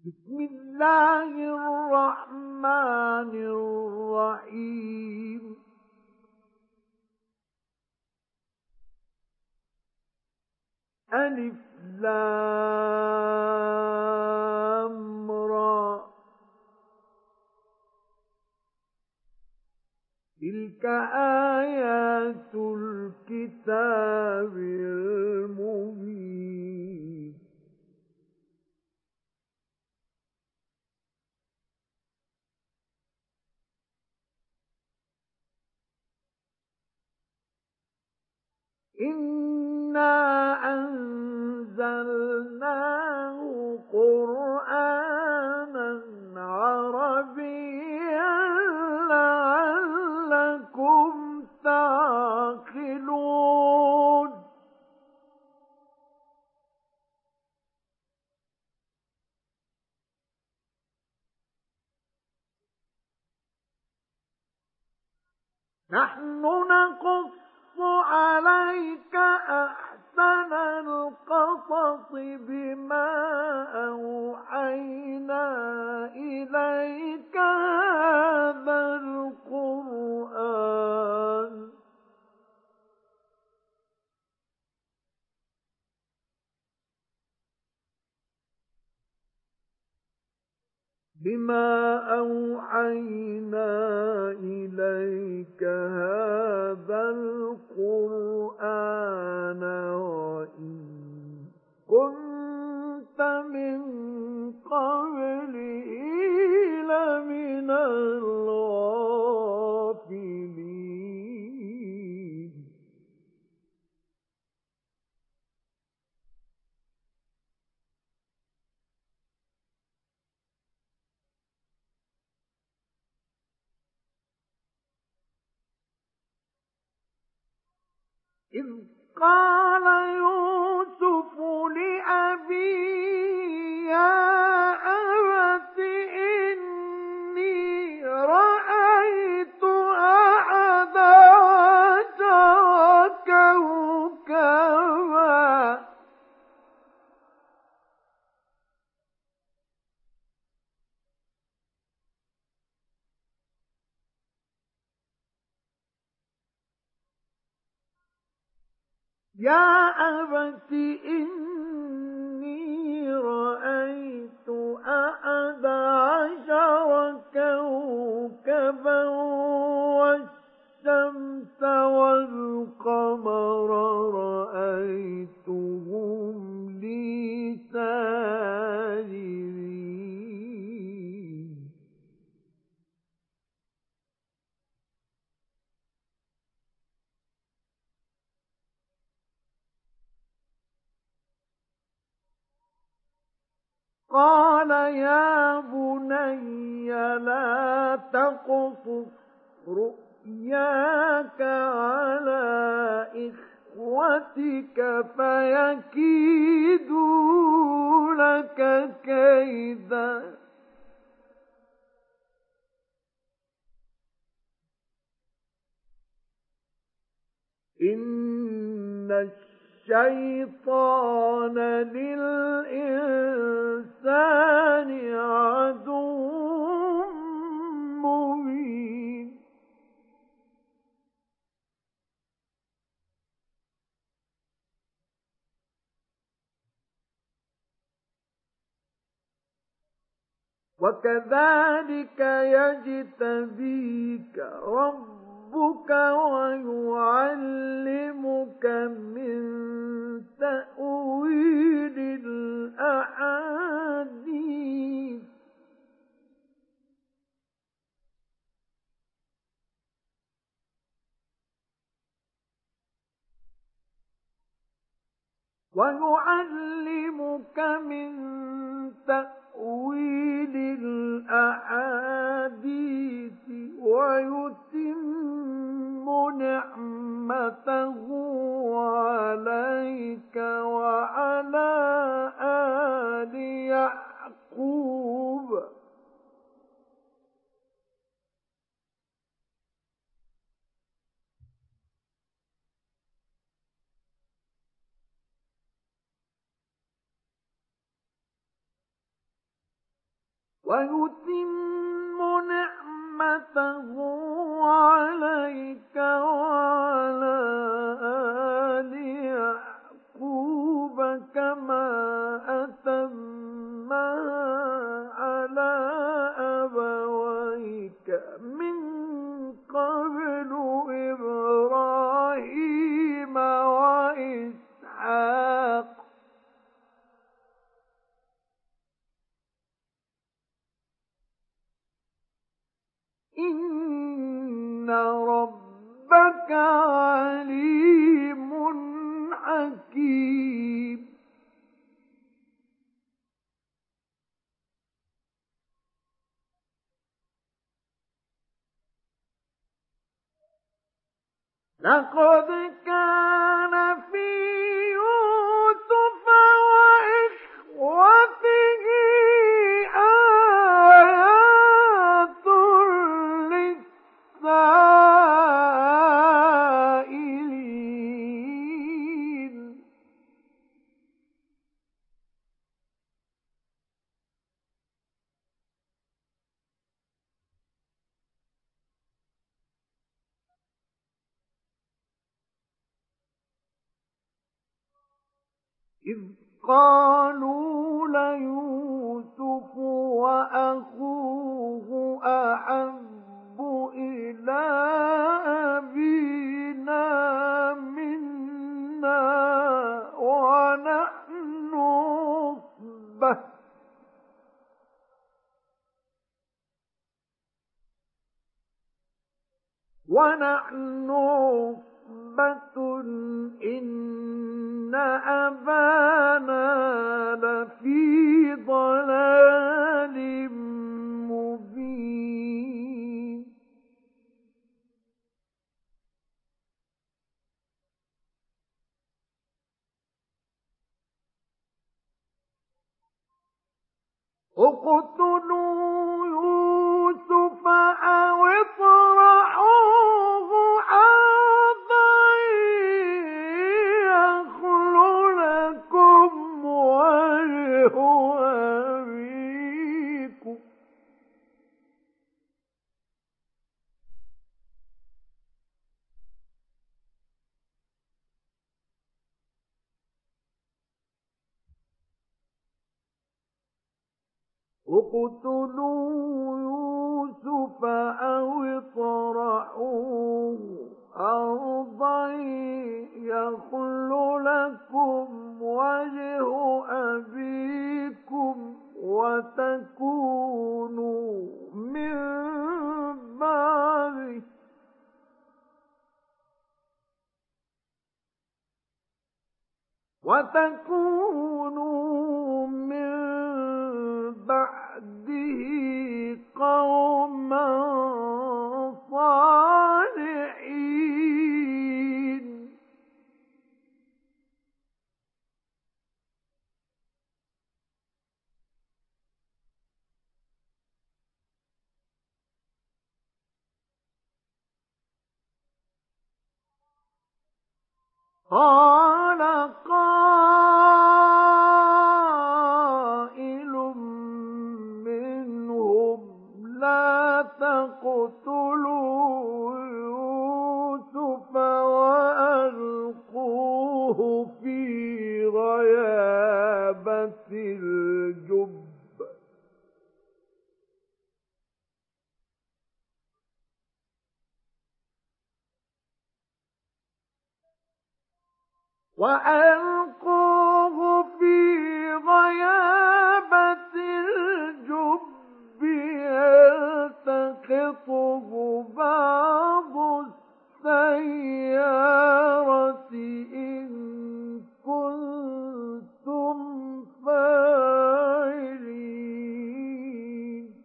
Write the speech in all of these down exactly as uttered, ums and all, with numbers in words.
بسم الله الرحمن الرحيم ألف لام را تلك آيات الكتاب المبين إنا أنزلناه قرآنا عربيا لعلكم تعقلون نحن نقص عليك أحسن القصص بما أوحينا إليك هذا القرآن بما أوحينا إليك هذا القرآن وإن كنت من قبله لمن الغافلين إذ قال يوسف لأبيه يا أبت إني رأيت أحد عشر كوكبا يا أبت إني رأيت أحد عشر كوكبا والشمس والقمر رأيتهم لي ساجدين قال يا بني لا تقصص رؤياك على إخوتك فيكيدوا لك كيدا إن الشيطان للإنسان عدو مبين وكذلك يجتبيك ربك ويعلمك من تأويل الأحاديث ويعلمك من تأويل الأحاديث ويتم نعمته عليك وعلى آل يعقوب ويتم نعمته عليك وعلى آل يعقوب كما أتمها على أبويك من قبل إبراهيم وإسحاق إن ربك عليم حكيم. لقد كان في يوسف وإخوته آيات للسائلين. إذ قالوا ليوسف وأخوه أحب إلى أبينا منا ونحن عصبة ونحن عصبة إن أبانا لفي ضلال مبين. اقتلوا يوسف أو اطرحوه أرضا يخل لكم وجه أبيكم اقتلوا يوسف أو اطرحوه أرضا يخل لكم وجه أبيكم وتكونوا من بعده وتكونوا من بعده قوما صالحين. قال قائل منهم لا تقتلوا يوسف وألقوه في غيابة الجب وألقوه في غيابة الجب يلتقطه بعض السيارة إن كنتم فاعلين.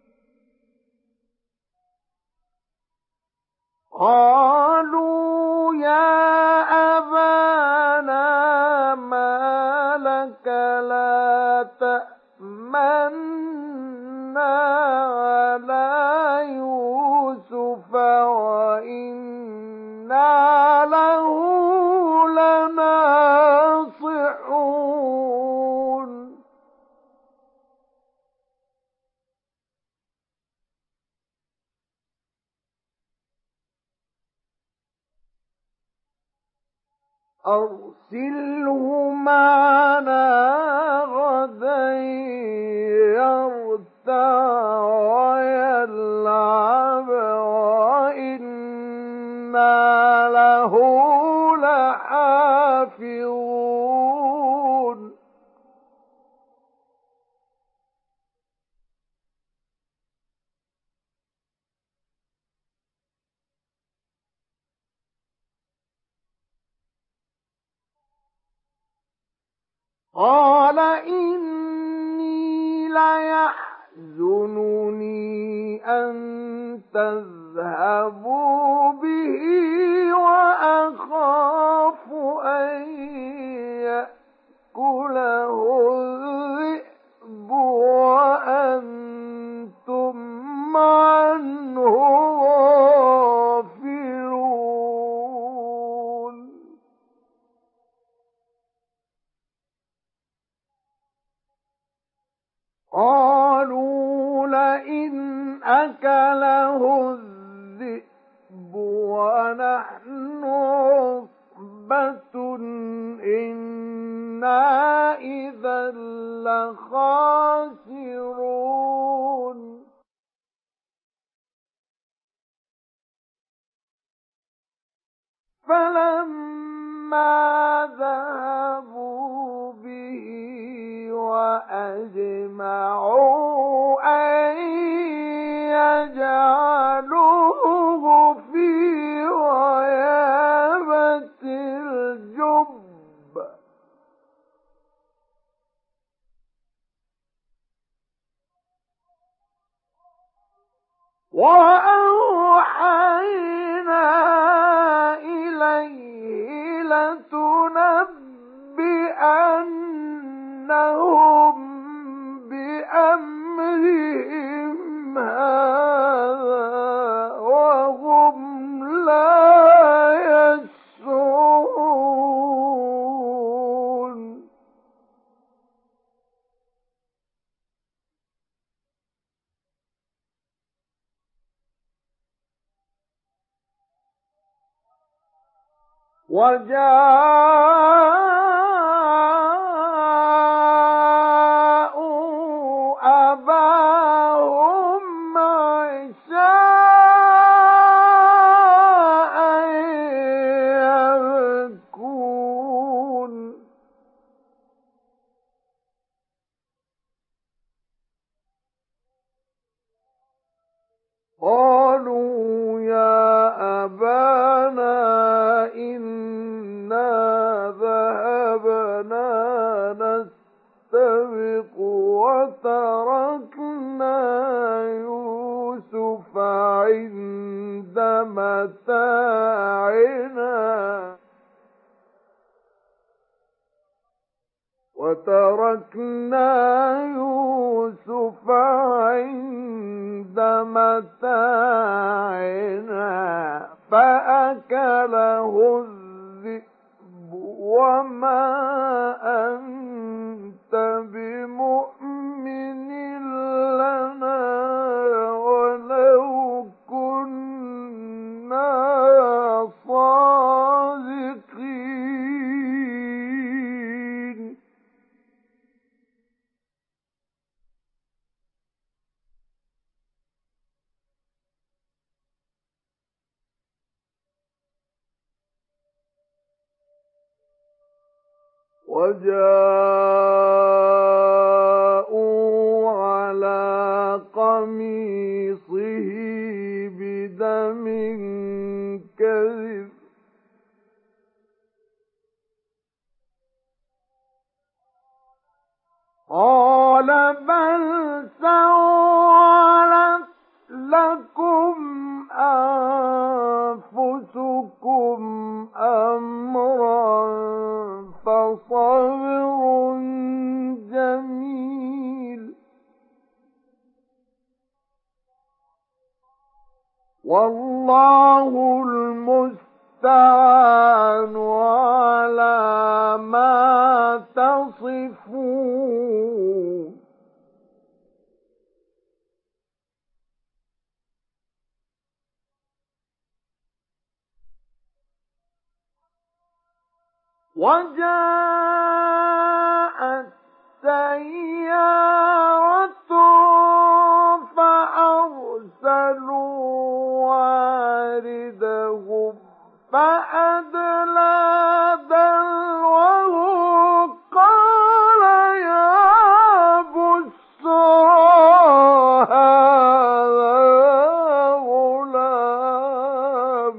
قالوا يا أبانا ما لك لا تأمنا على يوسف وإنا له لناصحون. أرسله معنا غدا يرتع ويلعب وإنا له لحافظون قال إني ليحزنني أن تذهبوا به وأخاف أن يأكله الذئب وأنتم عنه غافلون قالوا لئن أكله الذئب ونحن عصبة إنا إذا لخاسرون فلما ذهبوا به وأجمعوا أن يجعلوه في غيابة الجب وأوحينا إليه لتنبئنهم بأمرهم هذا وهم لا يشعرون وجاءوا أباهم عشاء يبكون قالوا يا أبانا إنا ذهبنا نستبق وتركنا يوسف عند متاعنا وتركنا يوسف عند متاعنا فأكله الذئب وما أنت بمؤمن لنا ولو كنا صادقين وجاءوا على قميصه بدم كذب قال بل سولت لكم أنفسكم أمرا فصبر جميل والله المستعان على ما تصفون وجاءت سيارة فأرسلوا واردهم فأدلى دلوه قال يا بشرى هذا غلام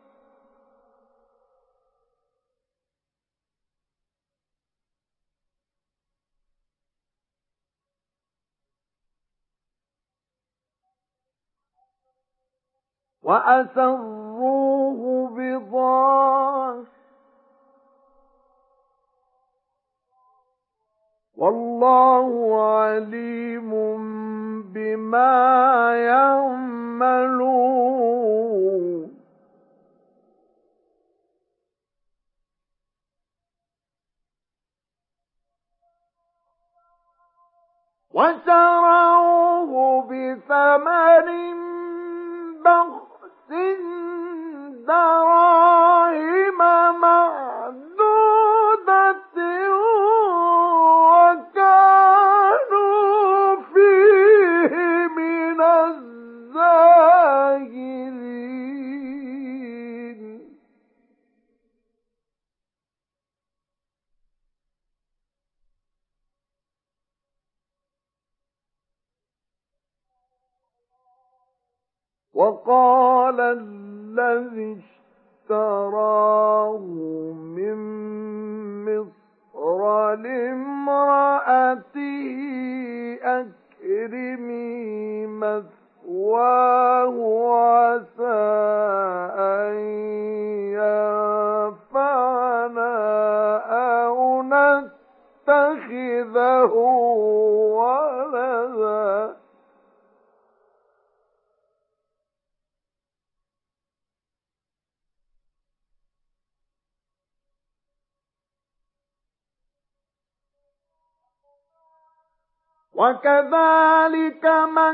وأسروه بضاعة والله عليم بما يعملون وشروه بثمن بخس دراهم معدودة وكانوا فيه من الزاهدين وقال الذي اشتراه من مصر لامرأته أكرمي مثواه عسى أن ينفعنا أو نتخذه ولدا وكذلك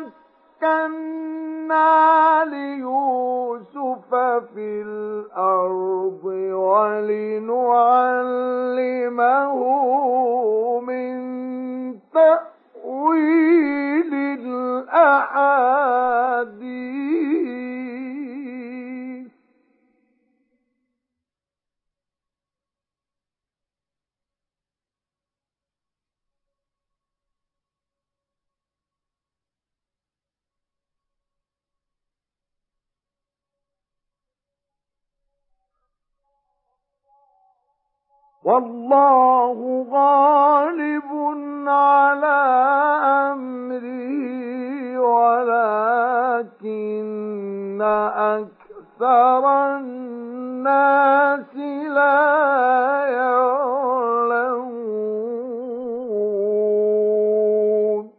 مكنا ليوسف في الأرض ولنعلمه من تأويل الأحاديث والله غالب على أمره ولكن أكثر الناس لا يعلمون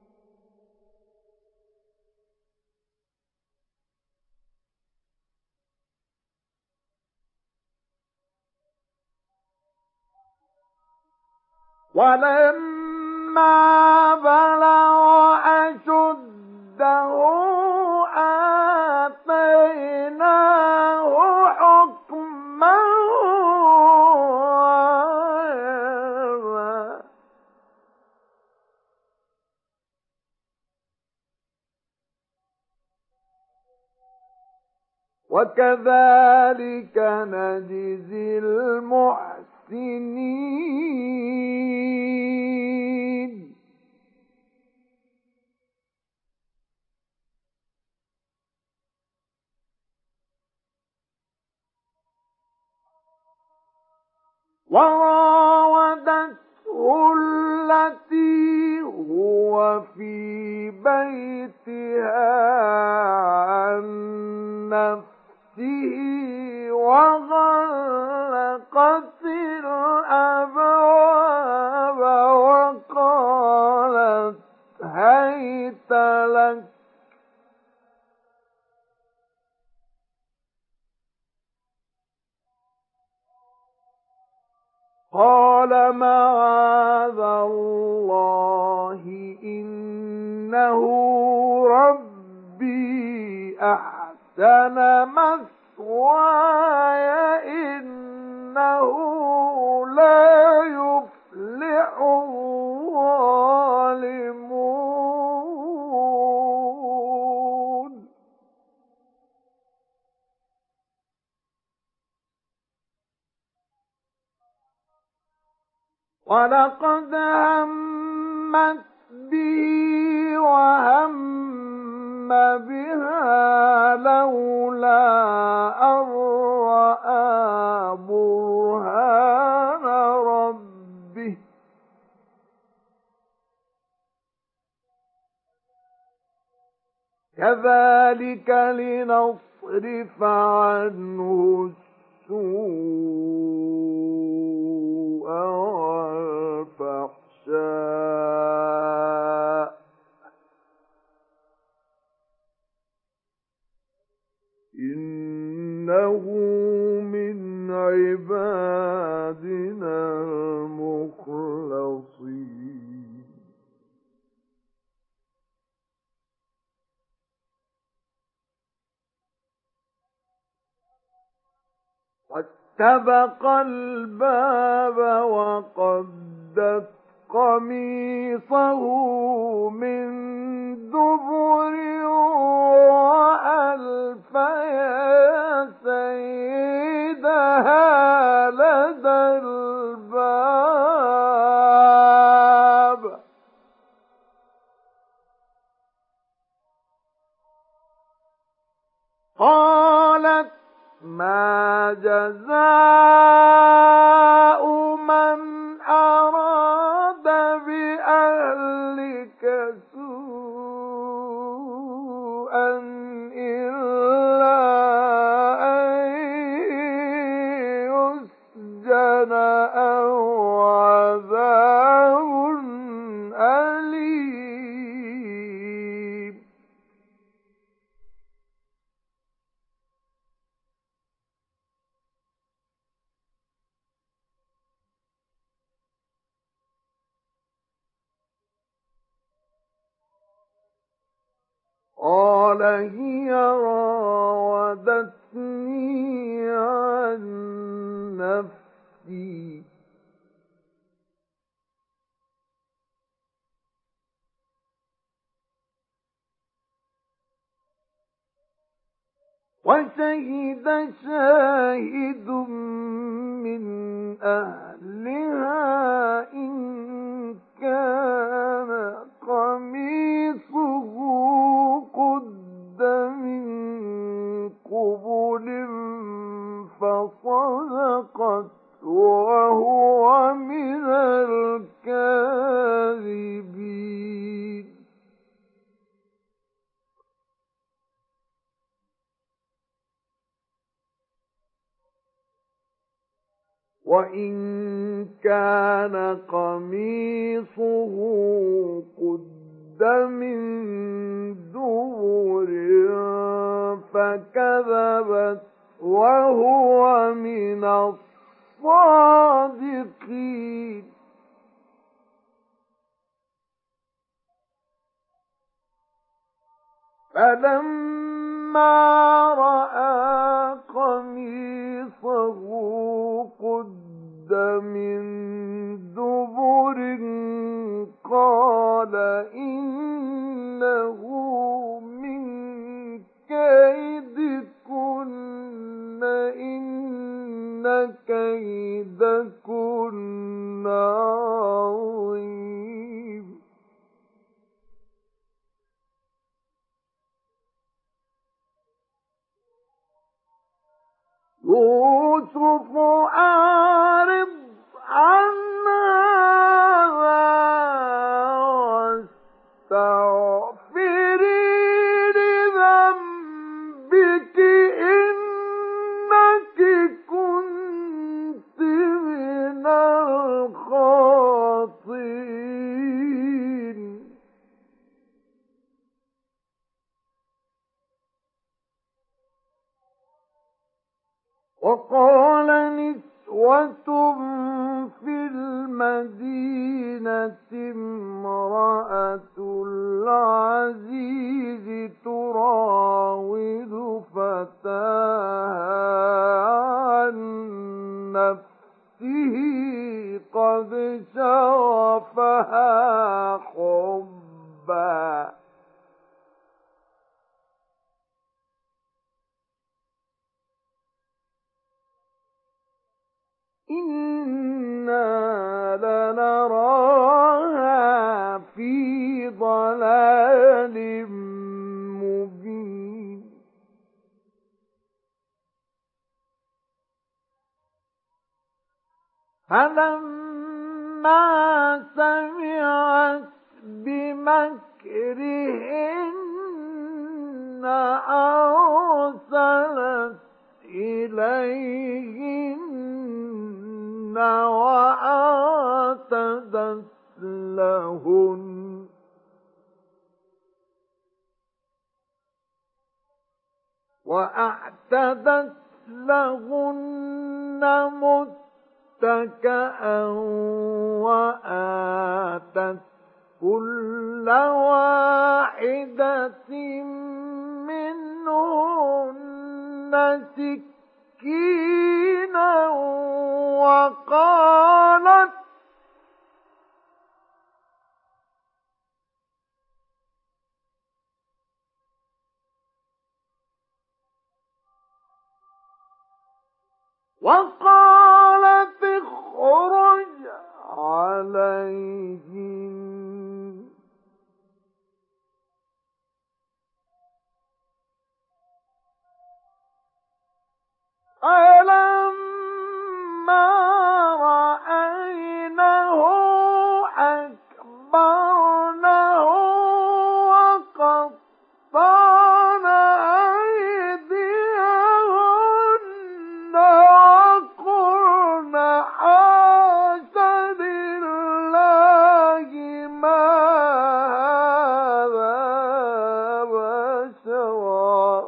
ولما بلغ أشده آتيناه حكما وعلما وكذلك نجزي المحسنين وراودته التي هو في بيتها عن نفسه وغلقت الأبواب وقالت هيت لك قال معاذ الله إنه ربي أحسن مثواي إنه الظالمون ولقد همت به وهم بها لولا أن رأى برهان ربه كذلك لنصرف عنه السوء والفحشاء إنه من عبادنا المخلصين واستبق الباب وقدت قميصه من دبر وألف يا سيدها لدى الباب قالت ما جزاء من أراد بأهلك سوءا إلا أن يسجن أو عذاب أليم قال هي راودتني عن نفسي وشهد شاهد من أهلها إن كان قميصه قد من قبل فصدقت وهو من الكاذبين وإن كان قميصه قد من دبر فكذبت وهو من الصادقين فلما رأى قميصه قد من دبر قال إنه من كيدكن إن كيدكن عظيم يوسف أعرض عن هذا واستغفري لذنبك إنك كنت من الخاطئين وقال نسوة في المدينة امرأة العزيز تراود فتاها عن نفسه قد شغفها شغفها حبا إنا لنراها في ضلال مبين فلما سمعت بمكرهن أرسلت إليهن وأعتدت لهن وأعتدت لهن متكئا وآتت كل واحدة منهن سكينا وقالت وقالت اخرج عليهم فلما رأينه أكبرنه وقطعن أيديهن وقلن حاش لله ما هذا بشرا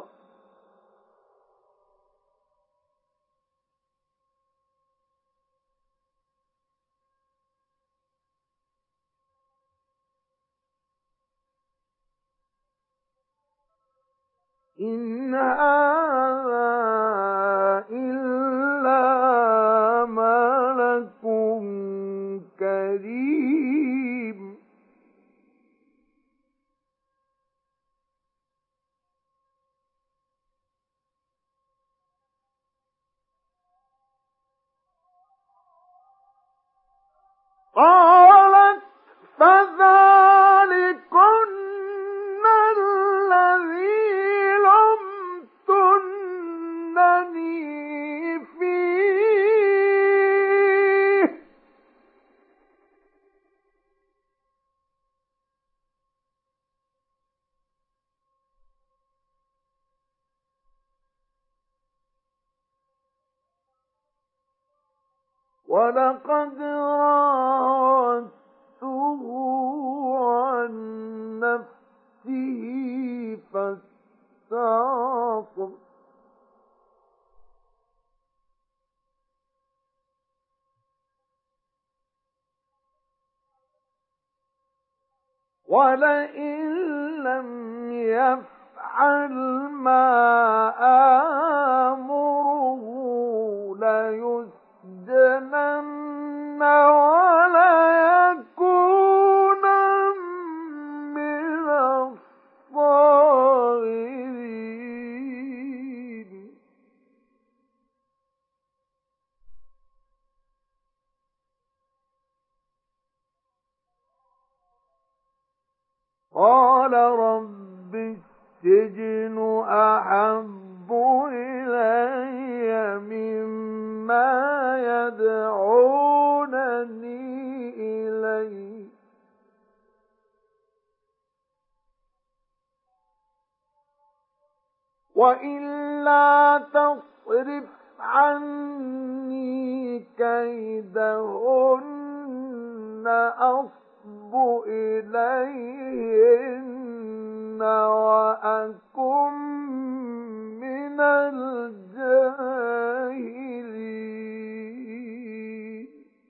إن هذا إلا ملك كريم قالت فذلكن الذي لمتنني فيه ولقد راودته عن نفسه فاستعصم ولئن لم يفعل ما آمره ليسجنن وليكونا من الصاغرين قال رب السجن أحب إلي مما يدعونني إليه وإلا تصرف عني كيدهن أصب إليهن وأكن من الجاهلين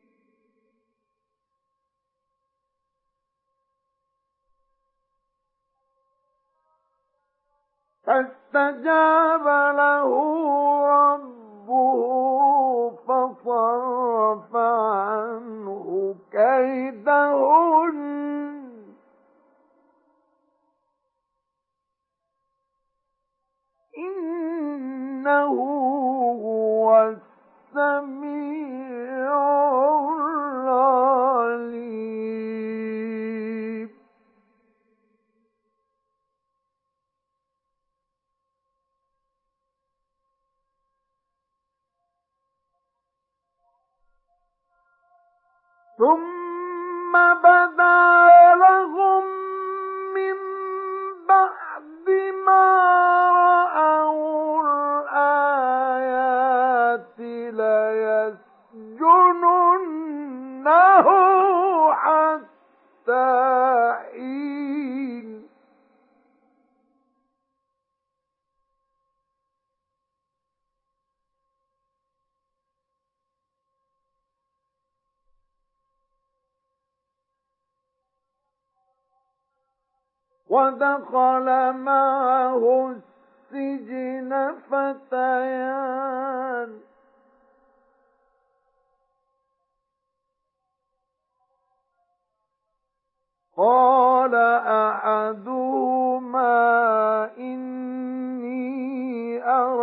فاستجاب له ربه فصرف عنه كيدهن كيدهن إنه هو السميع العليم. ثم بدا لهم من بعد ما رأوا الآيات ليسجننه حتى حين. ودخل معه السجن فتيان قال أحدهما إني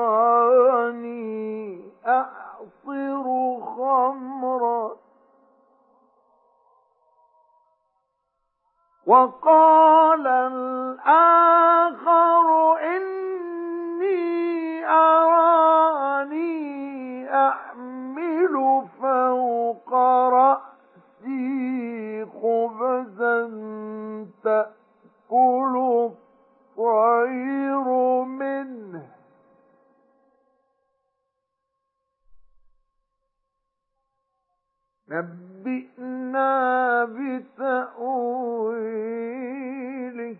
أراني أعصر خمرا وقال الآخر إني أراني أحمل فوق رأسي خبزا تأكل الطير منه نبئنا بتأويله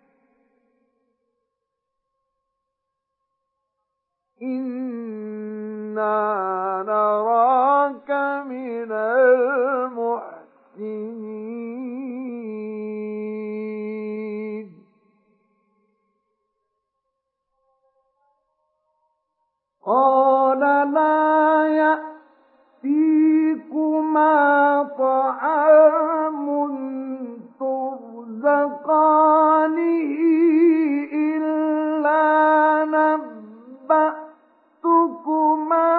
إنا نراك من المحسنين. قال لا يأتيكما طعام ترزقانه إلا نبأتكما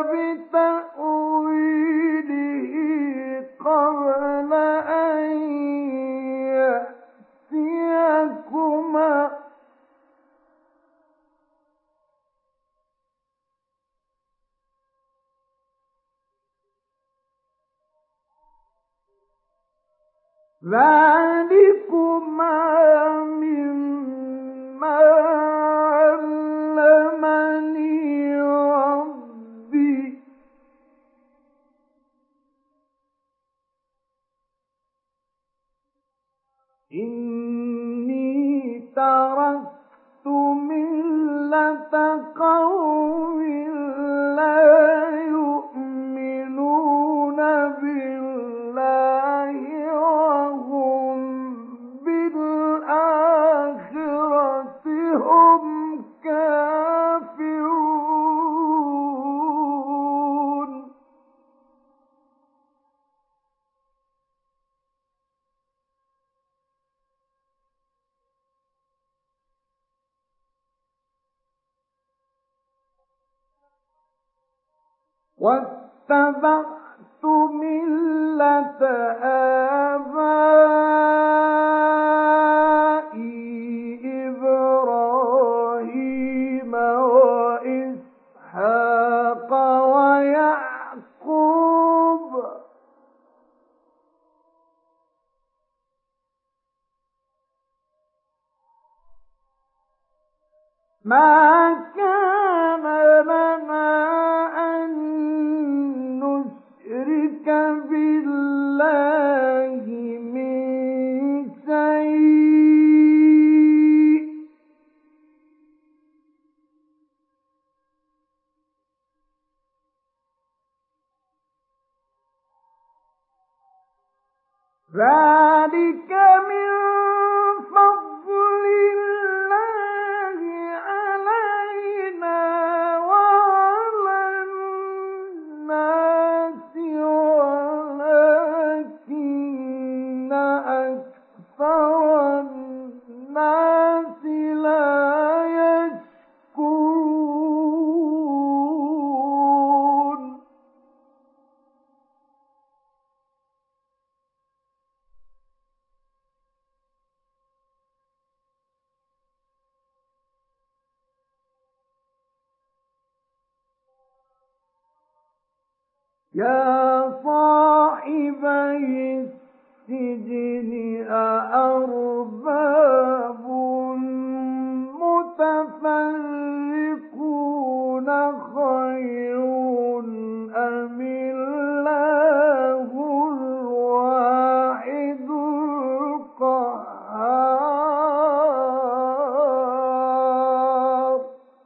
بتأويله قبل أن يأتيكما ذلكما مما علمني ربي إني تركت ملة قوم لا يؤمنون بالله وهم بالآخرة هم كافرون. واتبعت ملة آبائي إبراهيم وإسحاق ويعقوب ما كان لنا أن نشرك بالله من شيء ذلك من فضل الله علينا وعلى الناس ولكن أكثر الناس لا يشكرون يا صاحبي السجن أأرباب متفرقون خير أم الله الواحد القهار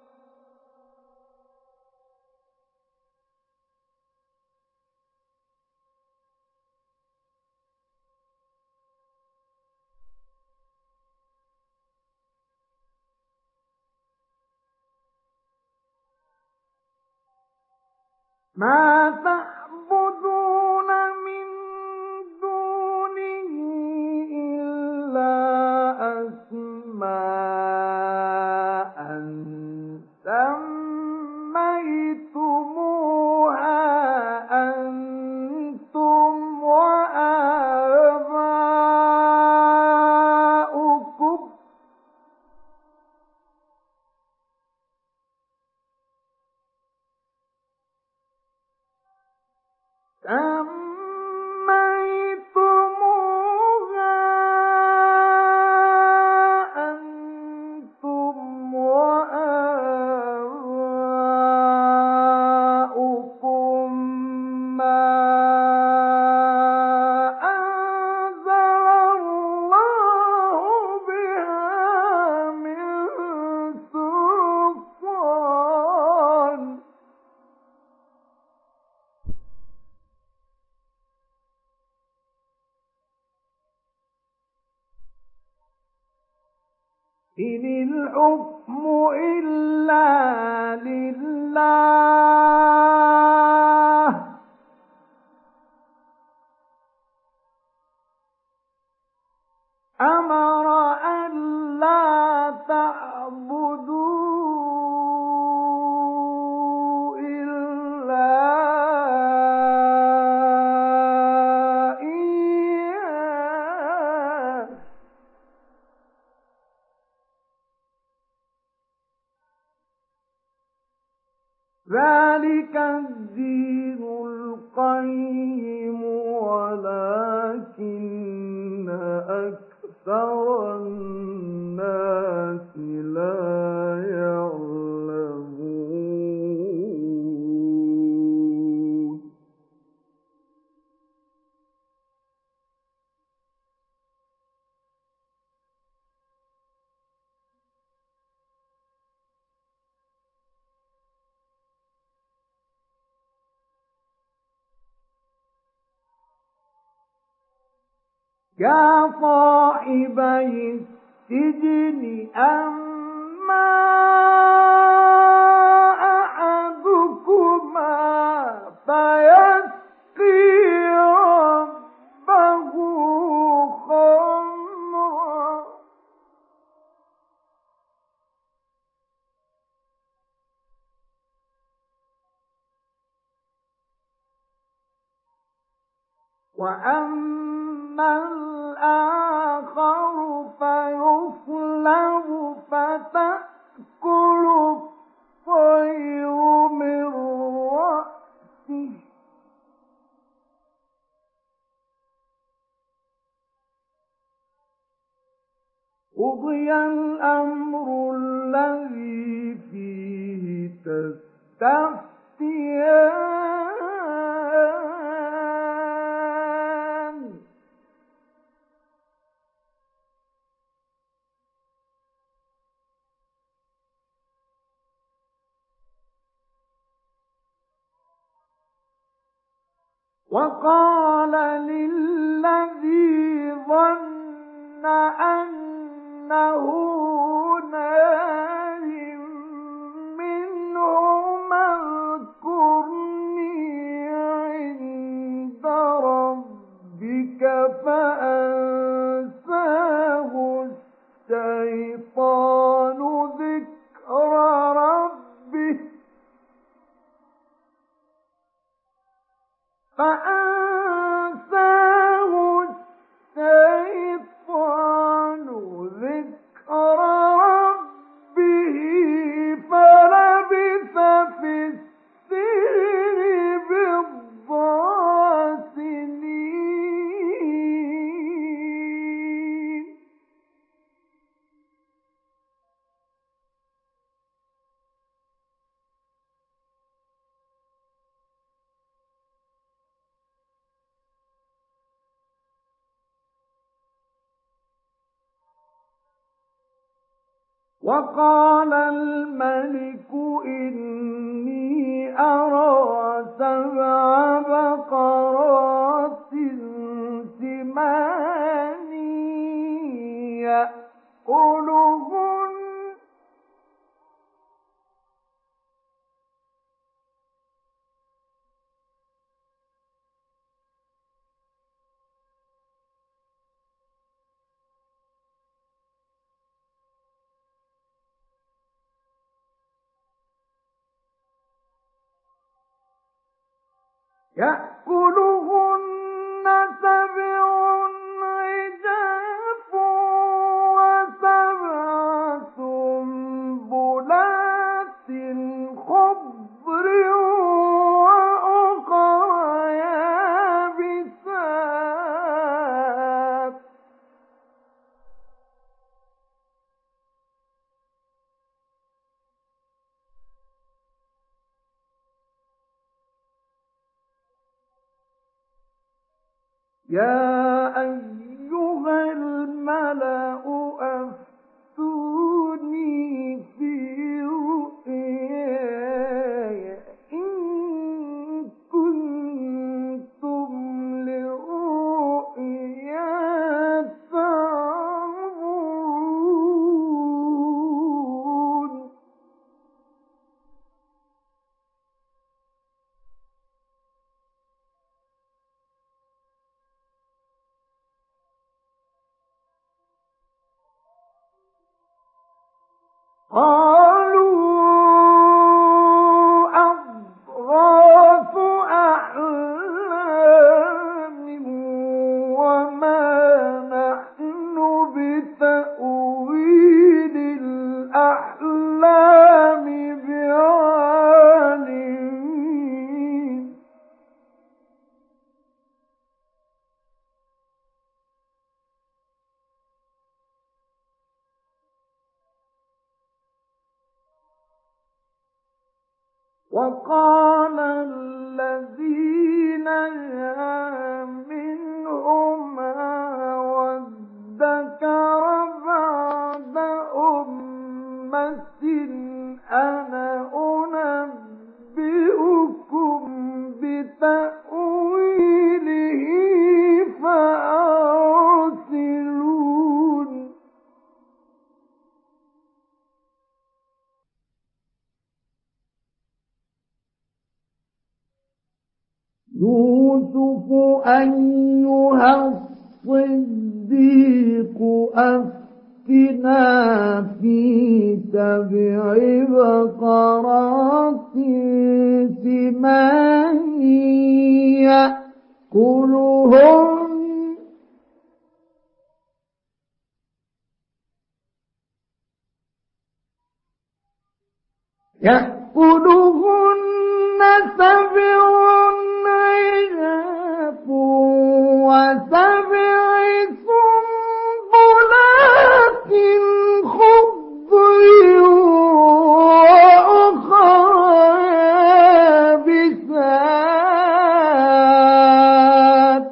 ما تعبدون من دونه إلا أسماء سميتموها أنتم وآباؤكم سميتموها أنتم وآباؤكم ما أنزل الله بها من سلطان إن الحكم إلا لله أمر أن لا تعبدوا إلا إياه ذلك الدين القيم ولكن أكثر الناس لا يعلمون يا صاحبي السجن أما أحدكما فيسقي ربه خمرا وأما الآخر فيصلب فتأكل الطير من رأسه قضي الأمر الذي فيه تستفتيان وقال للذي ظن أنه ناج منهما اذكرني عند ربك فأنذرني وقال الملك إني أرى سبع بقرات سمان يأكلهن يأكلهن سبع عجاف وسبع سنبلات خضر وأخرى يابسات يا أيها الملأ أفتوني في رؤياي إن كنتم للرؤيا تعبرون قالوا أضغاث أحلام وما نحن بتأويل الأحلام بعالمين وقال الذين نجا منهما وادكر بعد أمة أنا أنبئكم بتأويله فأرسلون يوسف أيها الصديق أفتنا في سبع بقرات سمان يأكلهن يأكلهن سبع عجاف وسبع سنبلات خضر وأخرى يابسات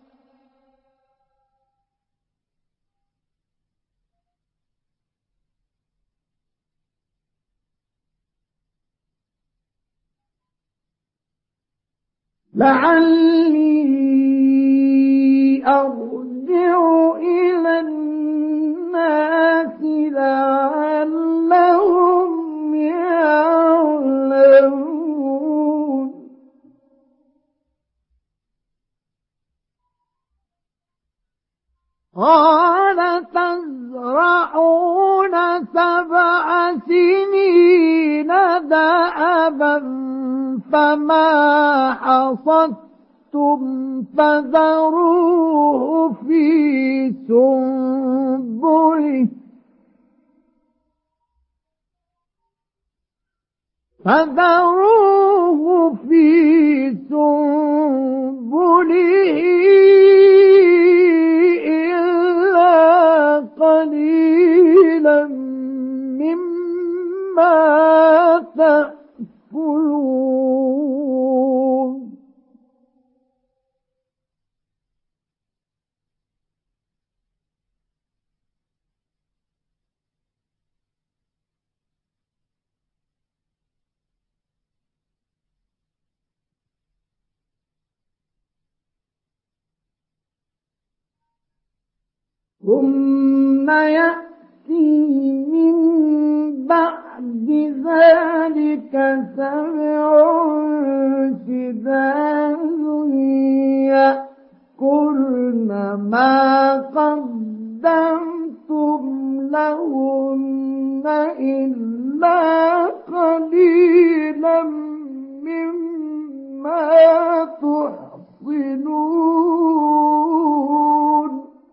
لعلي أرجع إلى الناس لعلهم يعلمون قال تزرعون سبع سنين دأبا فما حصدتم فذروه في سنبله فذروه في سنبله إلا قليلا مما تأكلون ثم يأتي من بعد ذلك سبع شداد يأكلن ما قدمتم لهن إلا قليلا مما تحصنون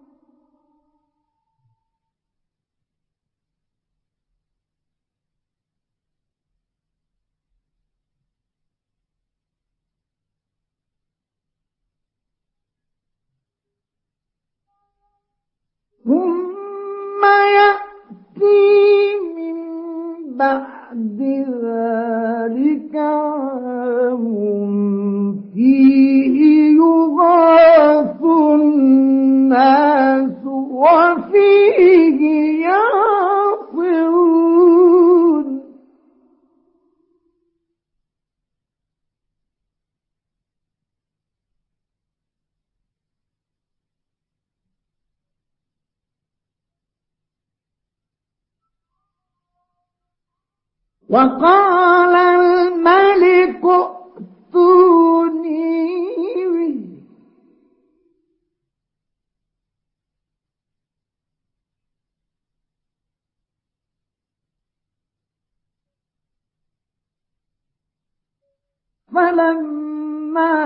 ثم يأتي من بعد ذلك عام فيه يغاث الناس وفيه يعصرون وقال الملك ائتوني به فلما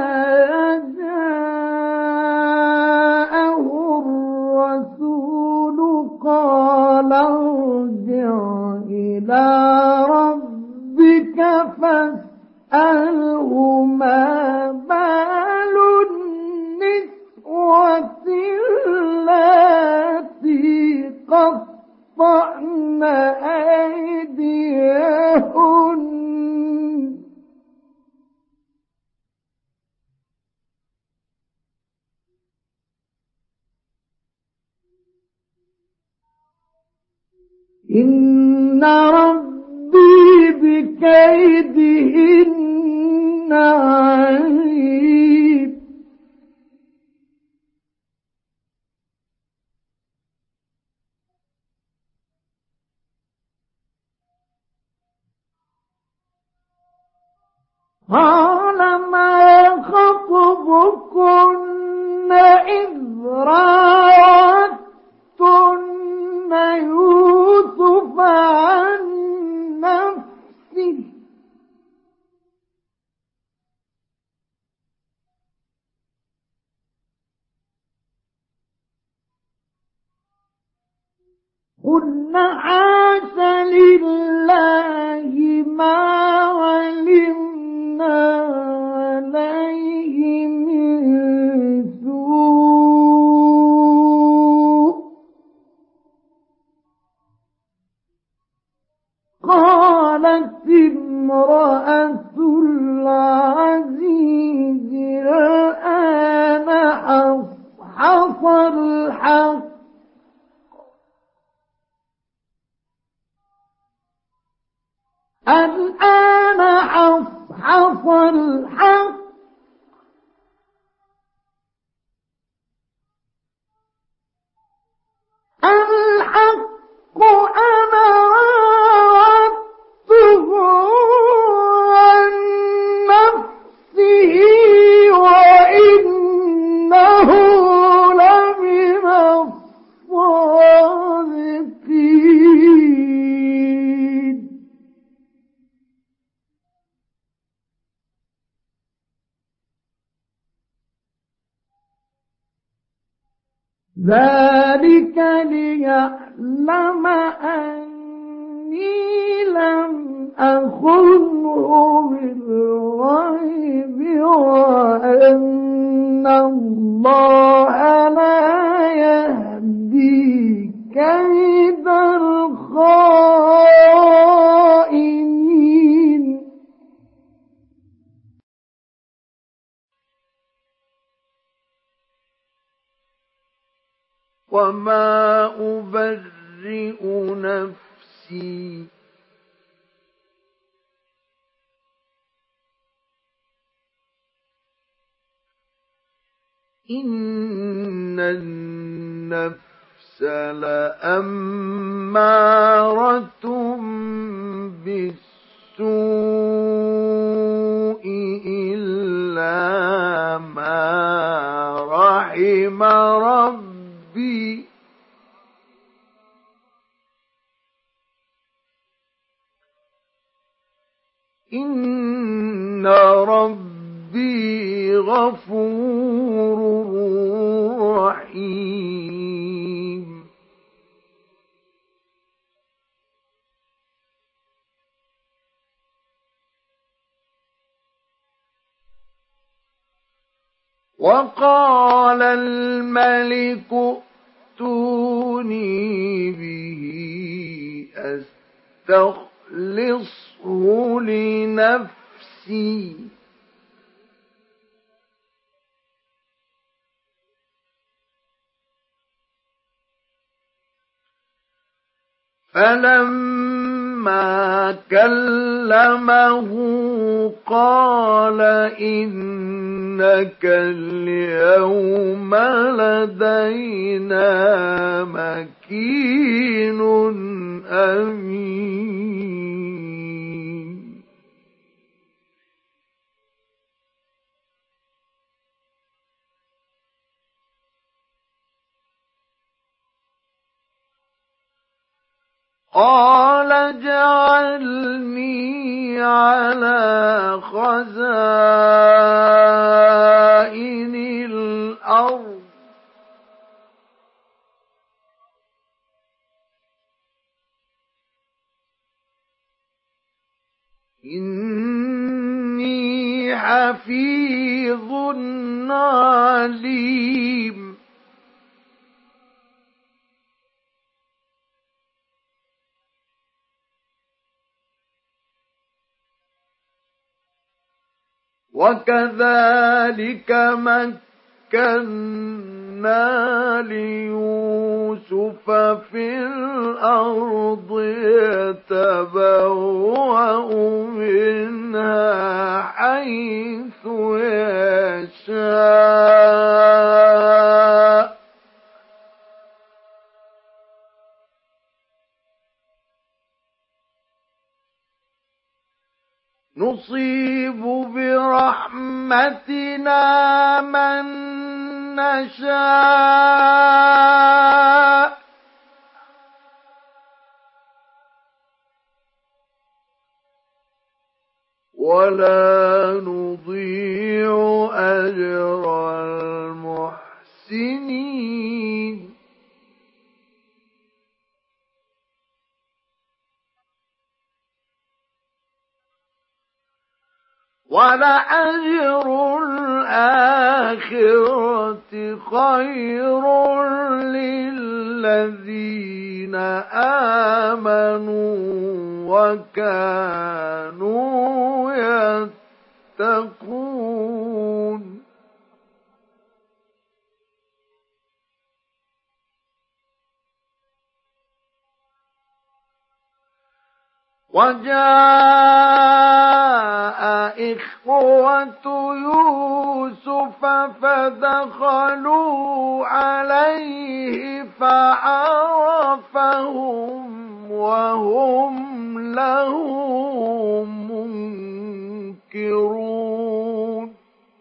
جاءه الرسول قال ارجع إلى ربك فاسأله ما بال النسوة اللاتي قطعن أيديهن إن ربي بكيدهن عليم قال ما خطبكن إذ راوتن يوسف عن نفسه قلنا حاش لله ما علمنا عليه من سوء قالت امرأة العزيز الآن حصحص الحق الآن حصحص الحق الحق أنا راودته عن نفسه وإنه لمن الصادقين ذلك ليعلم أني لم أخنه بالغيب وأن الله لا يهدي كيد الخائنين وما أبرئ نفسي إن النفس لأمارة بالسوء إلا ما رحم ربي إن ربي غفور رحيم وقال الملك ائتوني به أستخلصه لنفسي فلما كلمه قال إنك اليوم لدينا مكين أمين قال اجعلني على خزائن الأرض إني حفيظ عليم وكذلك مكنا ليوسف في الأرض يتبوأ منها حيث يشاء نصيب برحمتنا من نشاء ولا نضيع أجر المحسنين ولأجر الآخرة خير للذين آمنوا وكانوا يتقون وجاء إخوة يوسف فدخلوا عليه فعرفهم وهم له منكرون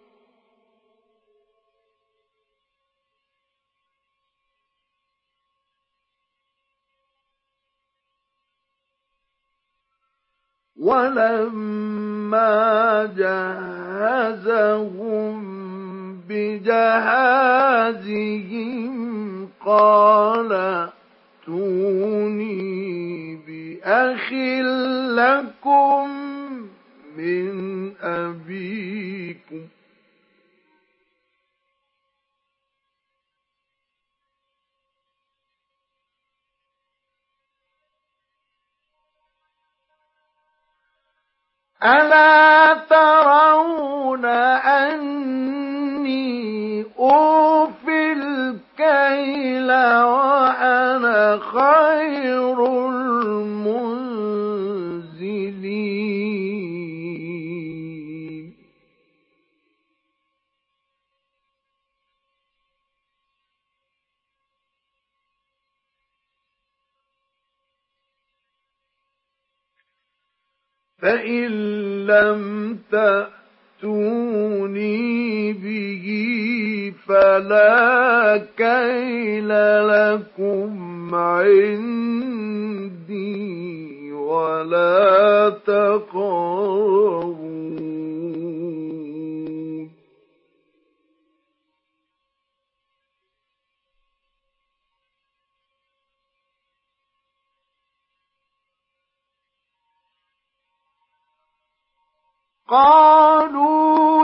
ولما جهزهم بجهازهم قال ائتوني بأخ لكم من أبيكم ألا ترون أني أوفي الكيل وأنا خير المنزلين فإن لم تأتوني به فلا كيل لكم عندي ولا تقربون. قالوا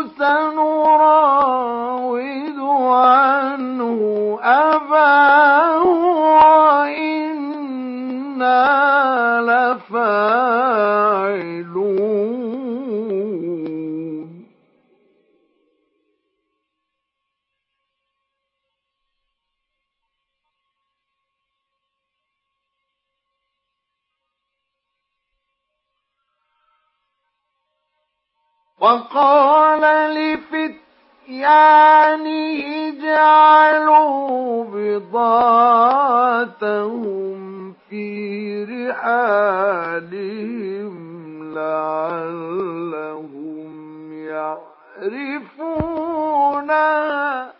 سنراود عنه أباه وإنا لفاعلون. وقال لفتيانه اجعلوا بضاعتهم في رحالهم لعلهم يعرفونها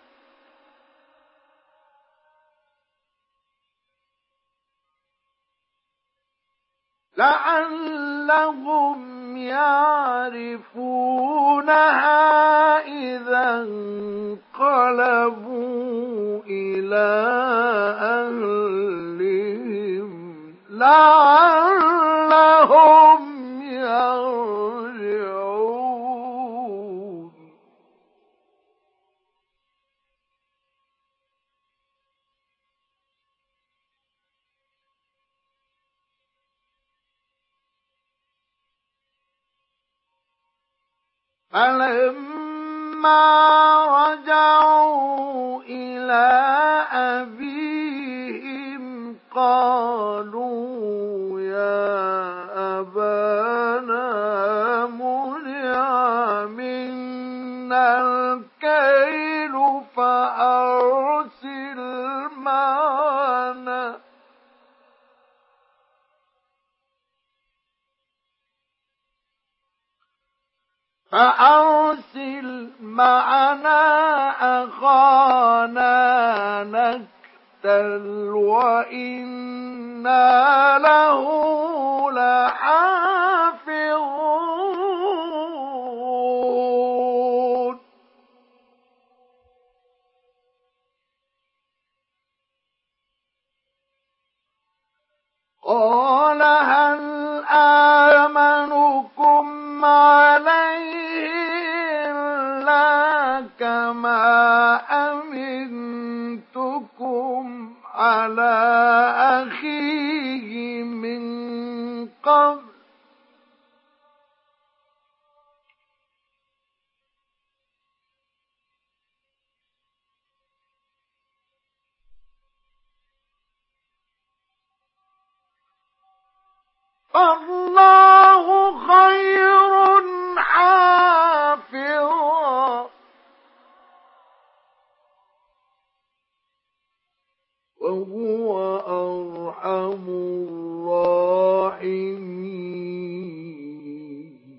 لعلهم يعرفونها إذا انقلبوا إلى أهلهم لعلهم يرجعون. فلما رجعوا إلى أبيهم قالوا يا أبانا منع منا الكيل فأرسل معنا فأرسل معنا أخانا نكتل وإنا له لحافظون. قال هل آمنكم عليه إلا كما أمنتكم على أخيه من قبل فالله خير حافظا وهو أرحم الراحمين.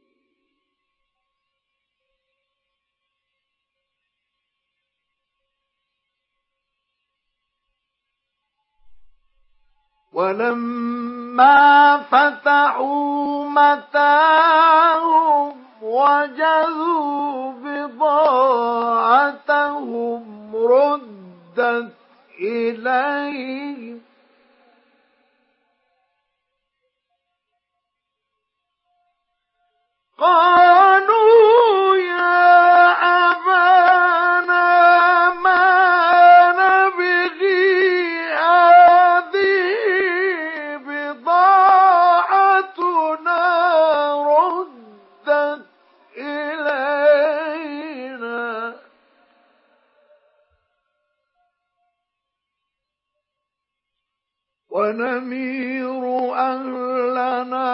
ولما فتحوا متاعهم وجدوا بضاعتهم ردت إليهم قالوا يا أبانا ما نبغي هذه بضاعتنا ردت إلينا ونمير أهلنا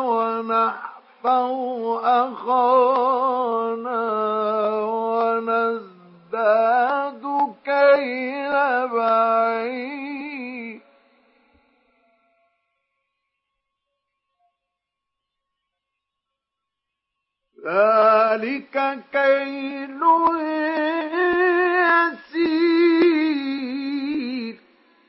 ونحفظ أخانا ونزداد كيل بعيد ذلك كيل يسير.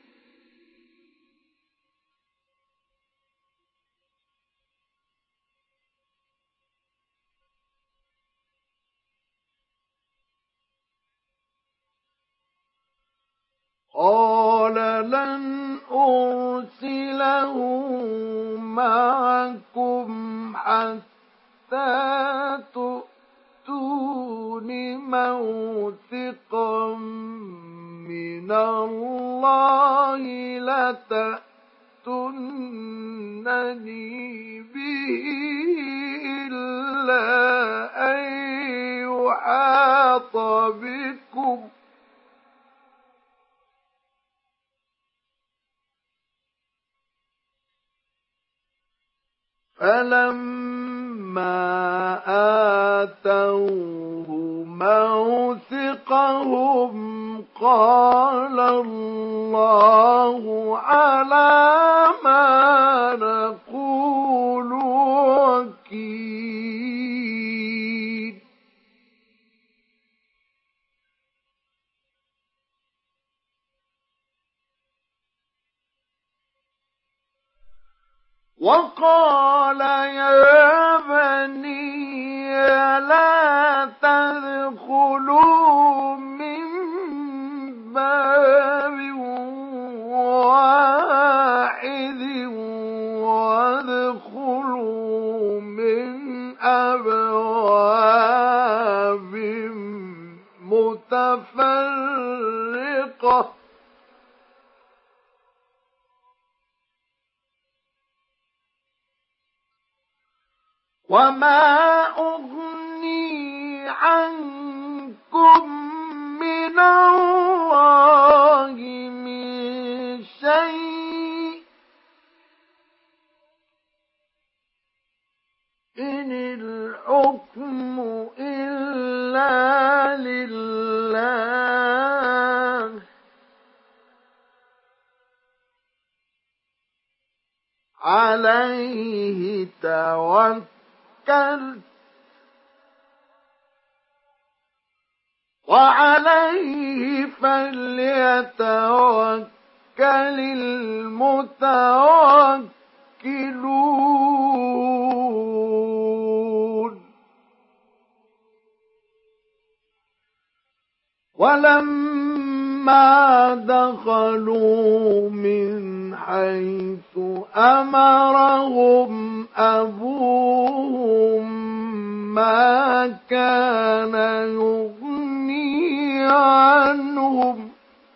قال لن أرسله معكم حتى تؤتون موثقا من الله لتأتونني به إلا أن يحاط بكم فلما آتوه موثقهم قال الله على ما نقول وكيل. وقال يا بني لا تدخلوا من باب واحد وادخلوا من أبواب متفرقة وما أغني عنكم من الله من شيء إن الحكم إلا لله عليه توكلت وعليه فليتوكل المتوكلون. ولما دخلوا من حيث أمرهم أبوهم ما كان يغني عنهم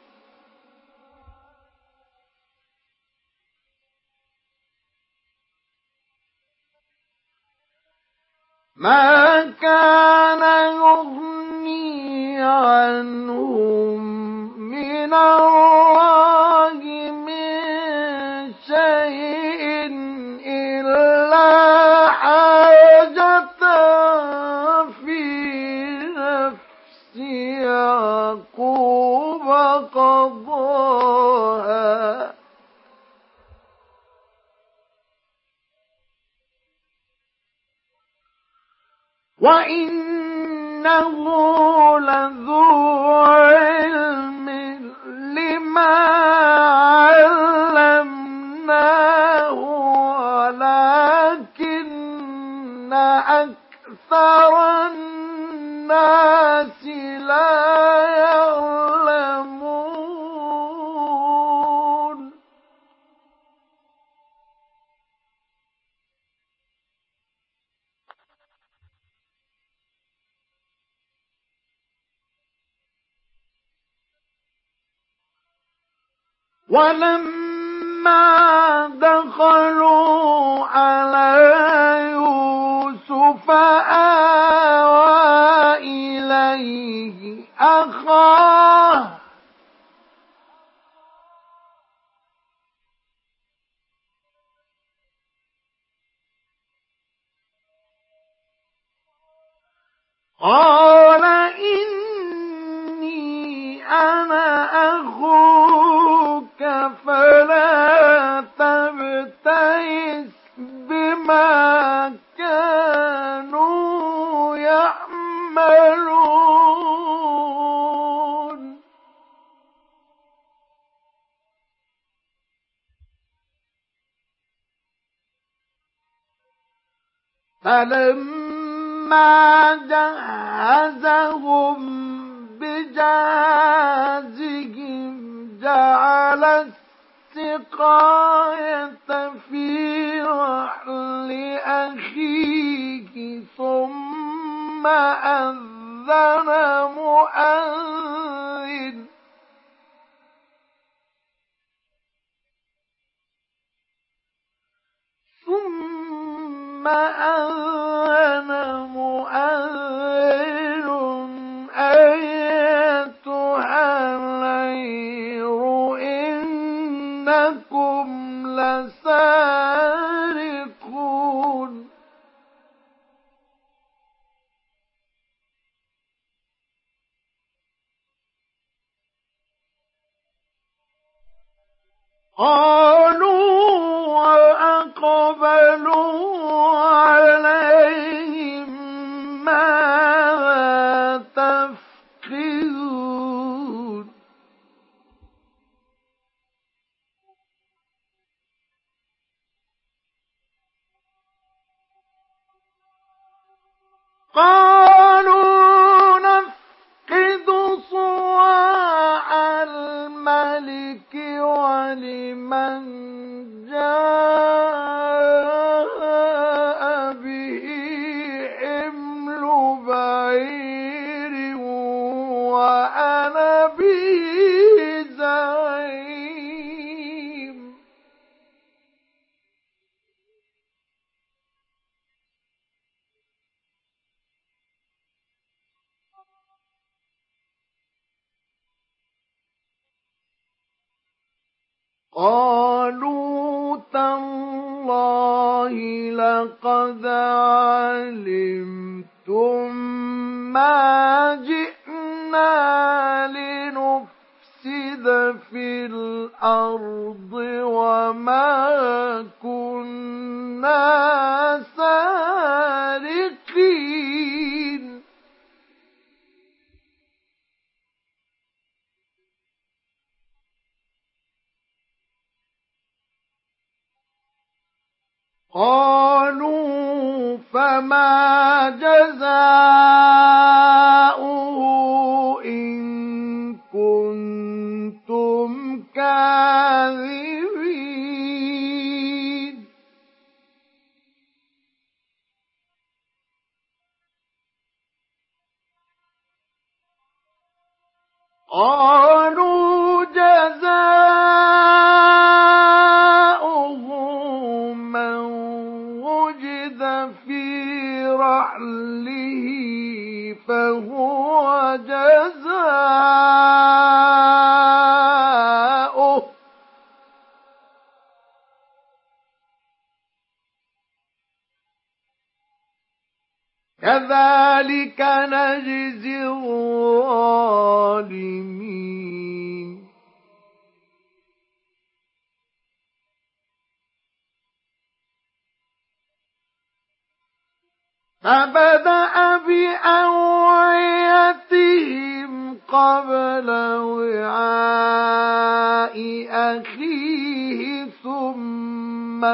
ما كان يغني عنهم من الله من شيء إلا حاجة في نفس يعقوب قضاها وإنه لذو علم لما علمناه ولكن أكثر الناس لا يعلمون. ولما دخلوا على يوسف آوى إليه أخاه قال إني أنا أخوك فلا تبتئس بما كانوا فلما جهزهم بجهازهم جعل السقاية في رحل أخيه ثم أذن مؤذن ثم أذن مؤذن أيتها العير إنكم لسارقون قالوا وأقبلوا عليهم ماذا تفقدون قالوا نفقد صواع الملك ولمن جاء به حمل بعير وأنا به زعيم قالوا تالله لقد علمتم ما جئنا لنفسد في الأرض وما كنا سارقين قالوا فما جزاؤه إن كنتم كاذبين قالوا جزاؤه من وجد في رحله فهو جزاؤه كذلك نجزي الظالمين فبدأ بأوعيتهم قبل وعاء أخيه ثم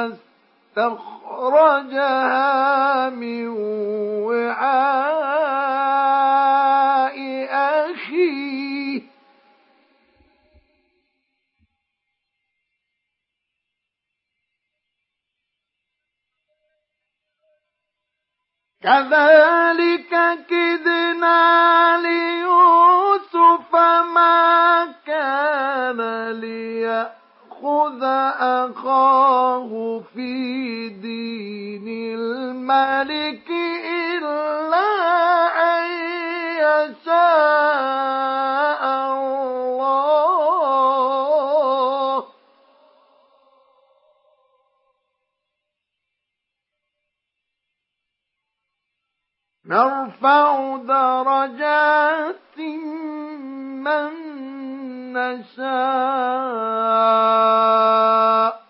استخرجها من وعاء أخيه كذلك كدنا ليوسف ما كان ليأخذ أخاه في دين الملك إلا أن يشاء الله نرفع درجات من نشاء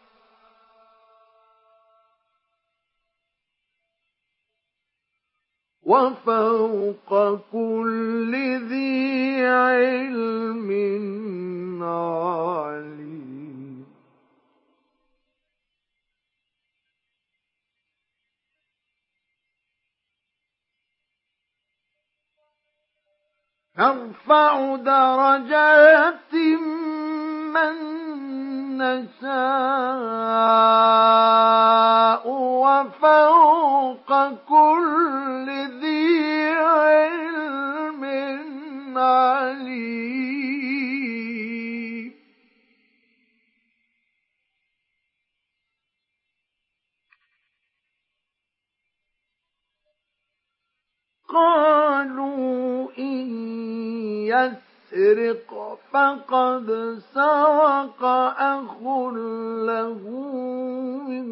وفوق كل ذي علم عليم نرفع درجات من نشاء وفوق كل ذي علم عليم. قالوا إن يسرق فقد سرق أخ له من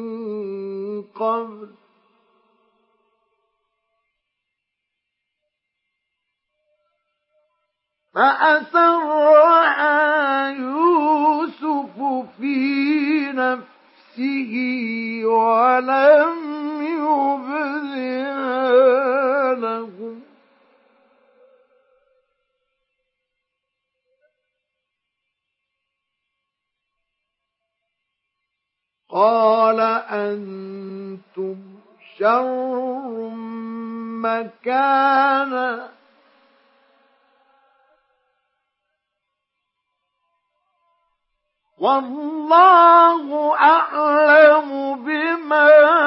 قبل فأسرها يوسف في نفسه ولم يبدها لهم قال أنتم شر مكانا والله أعلم بما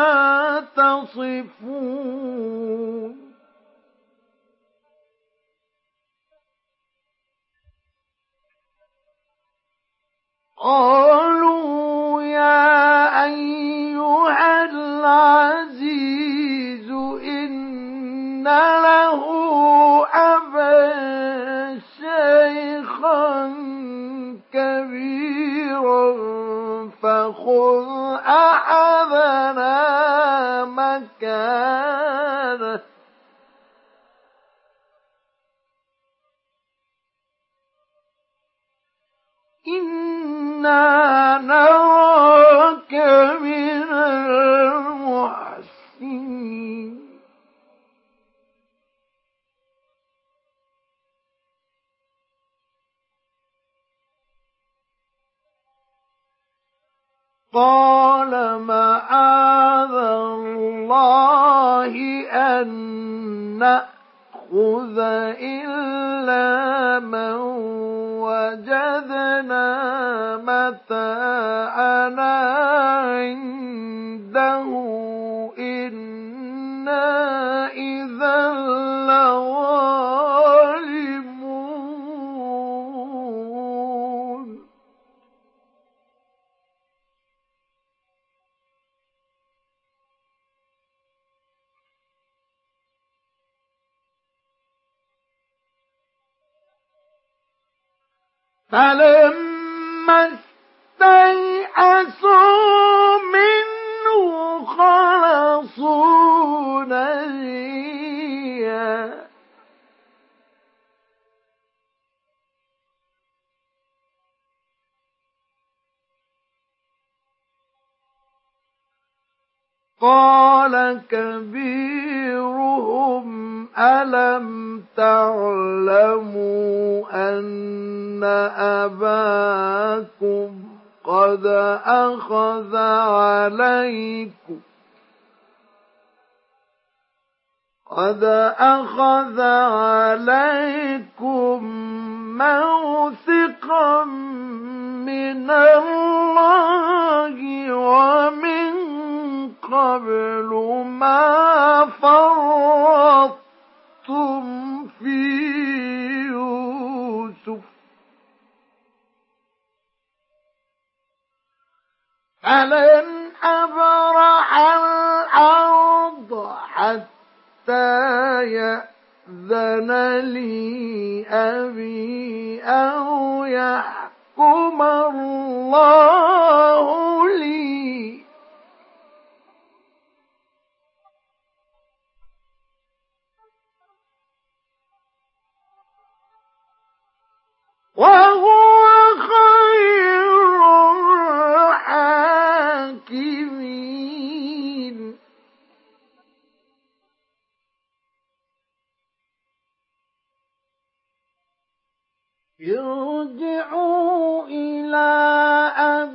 تصفون. قالوا يا أيها العزيز إن له أبا شيخا كبيرا فخذ أحدنا مكانه إنا نراك من المحسنين. قال معاذ الله أن نأخذ إلا من وجدنا متاعنا عنده إنا إذا لظالمون. فلما استيئسوا منه خلصوا نجيا قال كبيرهم ألم تعلموا أن أباكم قد أخذ عليكم قد أخذ عليكم موثقا من الله ومن قبل ما فرطتم في يوسف فلن أبرح الأرض حتى يأذن لي أبي أو يحكم الله لي وهو خير الحاكمين. ارجعوا إلى أبيكم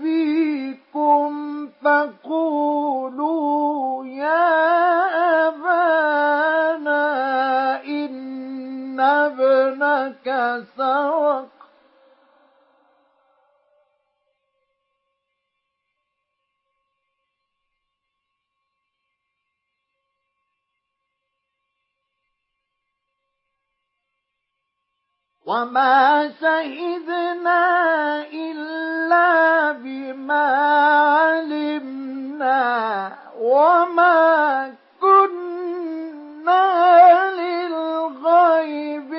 وما شهدنا إلا بما علمنا وما كنا للغيب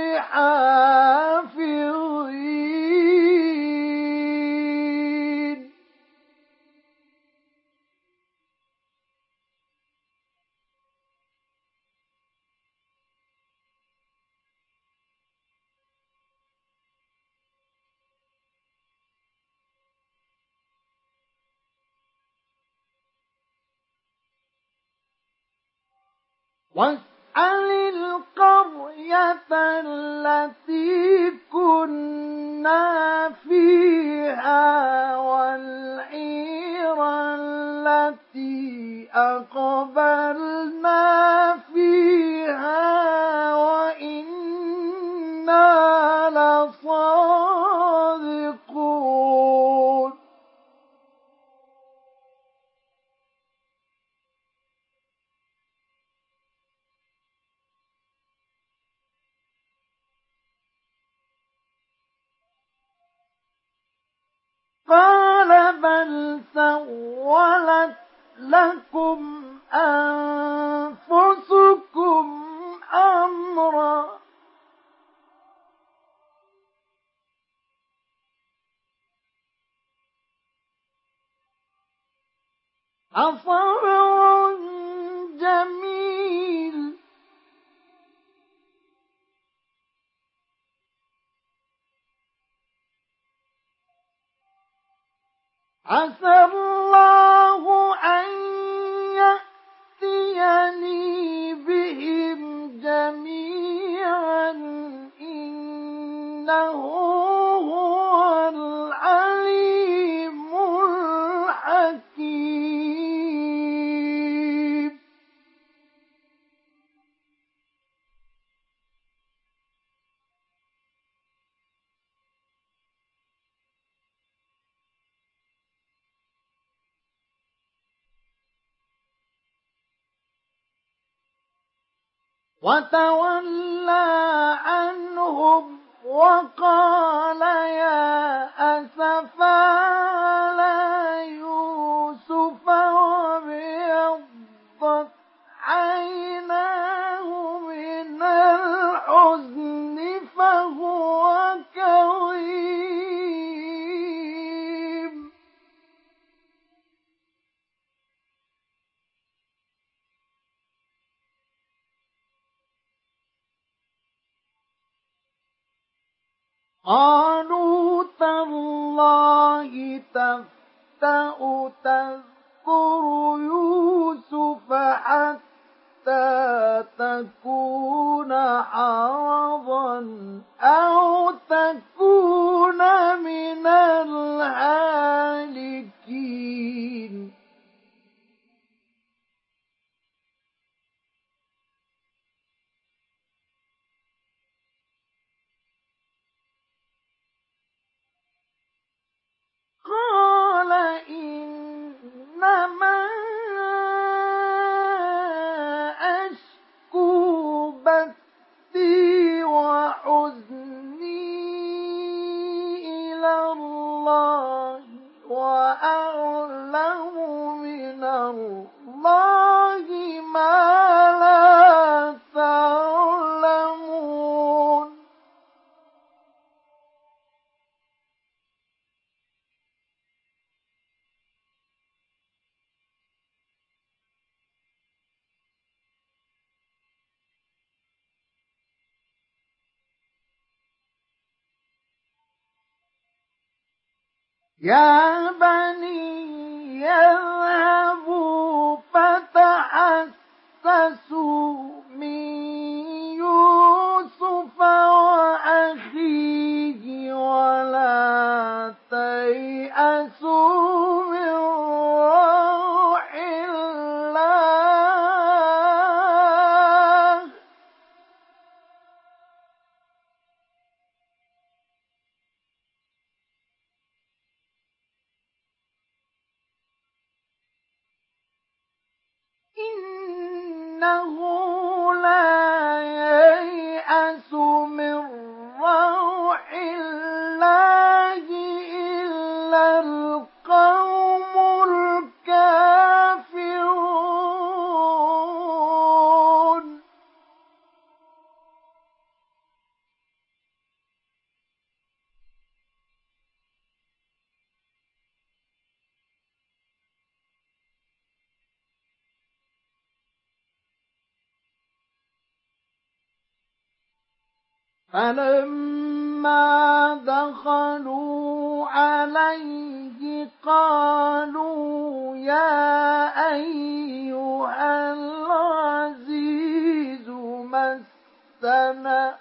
حافظين. واسأل القرية التي كنا فيها والعير التي أقبلنا فيها وإنا لصادقون. قال بل سولت لكم أنفسكم أمرا فصبر جميل عسى الله أن يأتيني بهم جميعا إنه هو العليم الحكيم. وتولى عنهم وقال يا أسفى على يوسف وابيضت عيناه من الحزن فهو كظيم. قالوا تالله تفتأ تذكر يوسف حتى تكون حرضا أو تكون من الهالكين. قال إنما أشكو بثي وحزني إلى الله وأعلم من الله ما لا تعلمون. يا بني يذهبوا فتحسسوا من يوسف وأخيه ولا تيأسوا من روح الله إنه لا ييأس من روح فلما دخلوا عليه قالوا يا أيها العزيز مسنا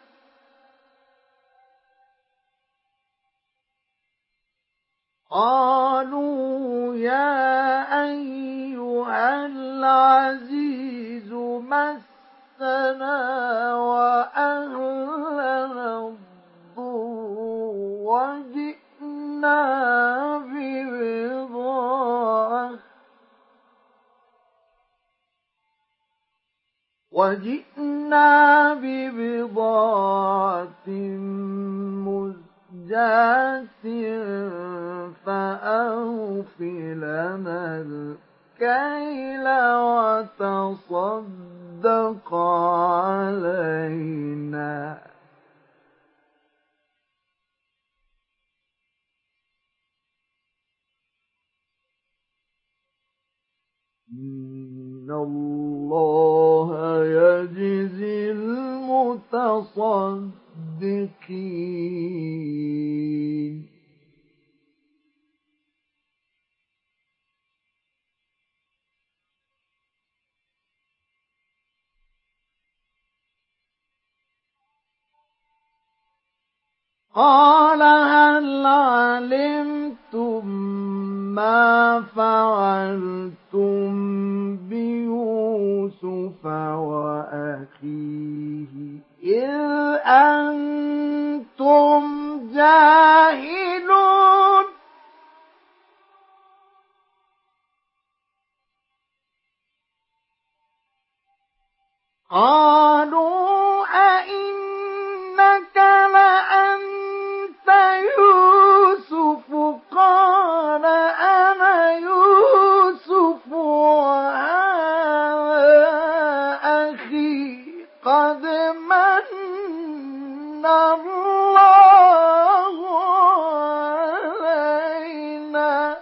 قالوا يا أيها العزيز مسنا وأهلنا الضر وجئنا ببضاعة وجئنا ببضاعة مزجاة فأوف لنا الكيل وتصدق علينا إن الله يجزي المتصدقين. قال هل علمتم ما فعلتم بيوسف وأخيه إذ أنتم جاهلون قالوا أئنك لأنت يوسف قال أنا يوسف وهذا أخي قد من الله علينا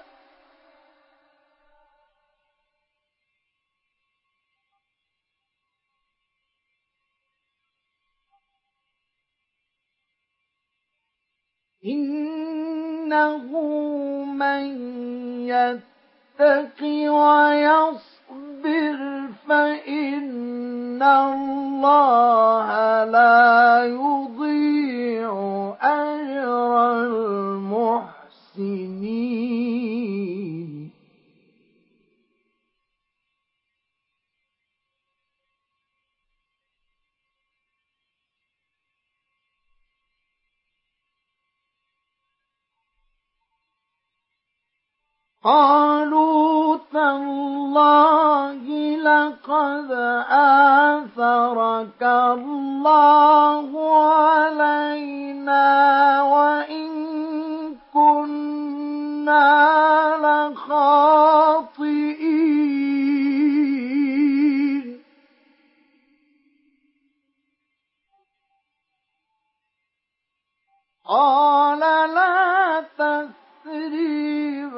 إنه من يتق ويصبر فإن الله لا يضيع أجر المحسنين. قالوا تالله لقد آثرك الله علينا وإن كنا لخاطئين. قال لا تثريب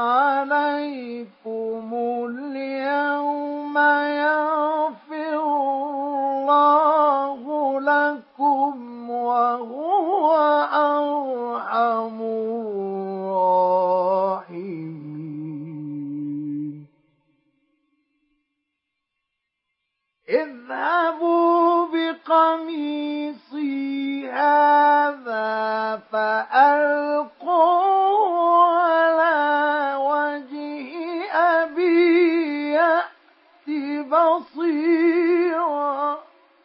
عليكم اليوم يغفر الله لكم وهو أرحم الراحمين. اذهبوا بقميصي هذا فألقوه على وجه أبي يأت بصيرا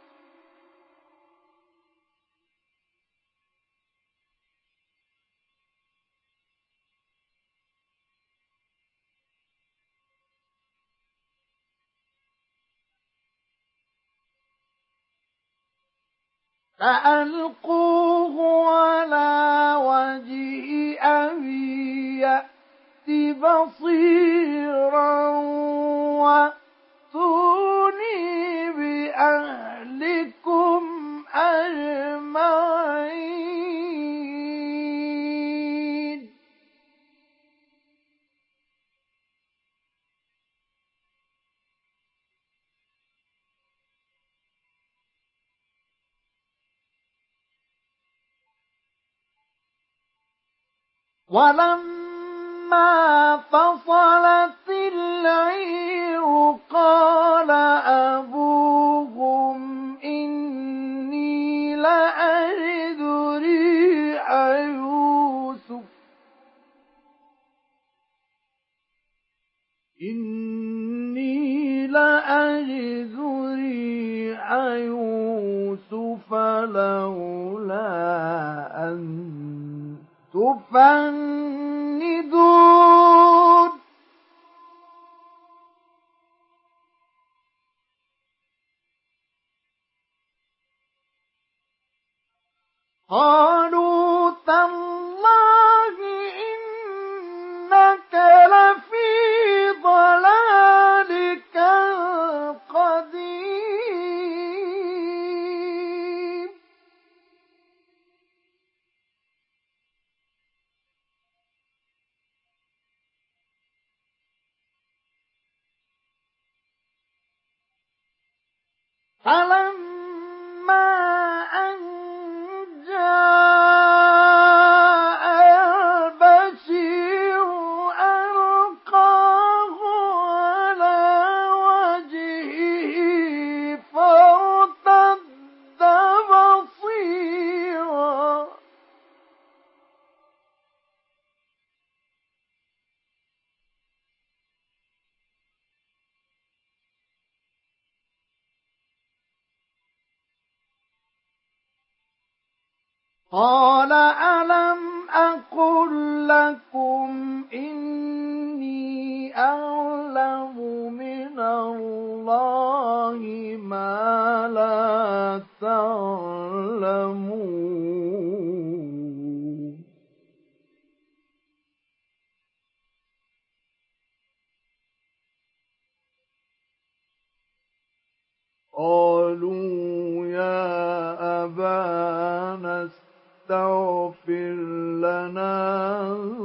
فألقوه على وجه أبي يأت بصيرا وأتوني بأهلكم أجمعين. ولما فصلت العير قال أبوهم إني لأجد ريح يوسف إني لأجد ريح يوسف لولا أن تفندون قالوا تالله إنك لفي ضلالك القديم فلما أن جاء البشير ألقاه على وجهه فارتد بصيرا قال ألم أقل لكم إني أعلم من الله ما لا تعلمون قالوا يا أبانا استغفر لنا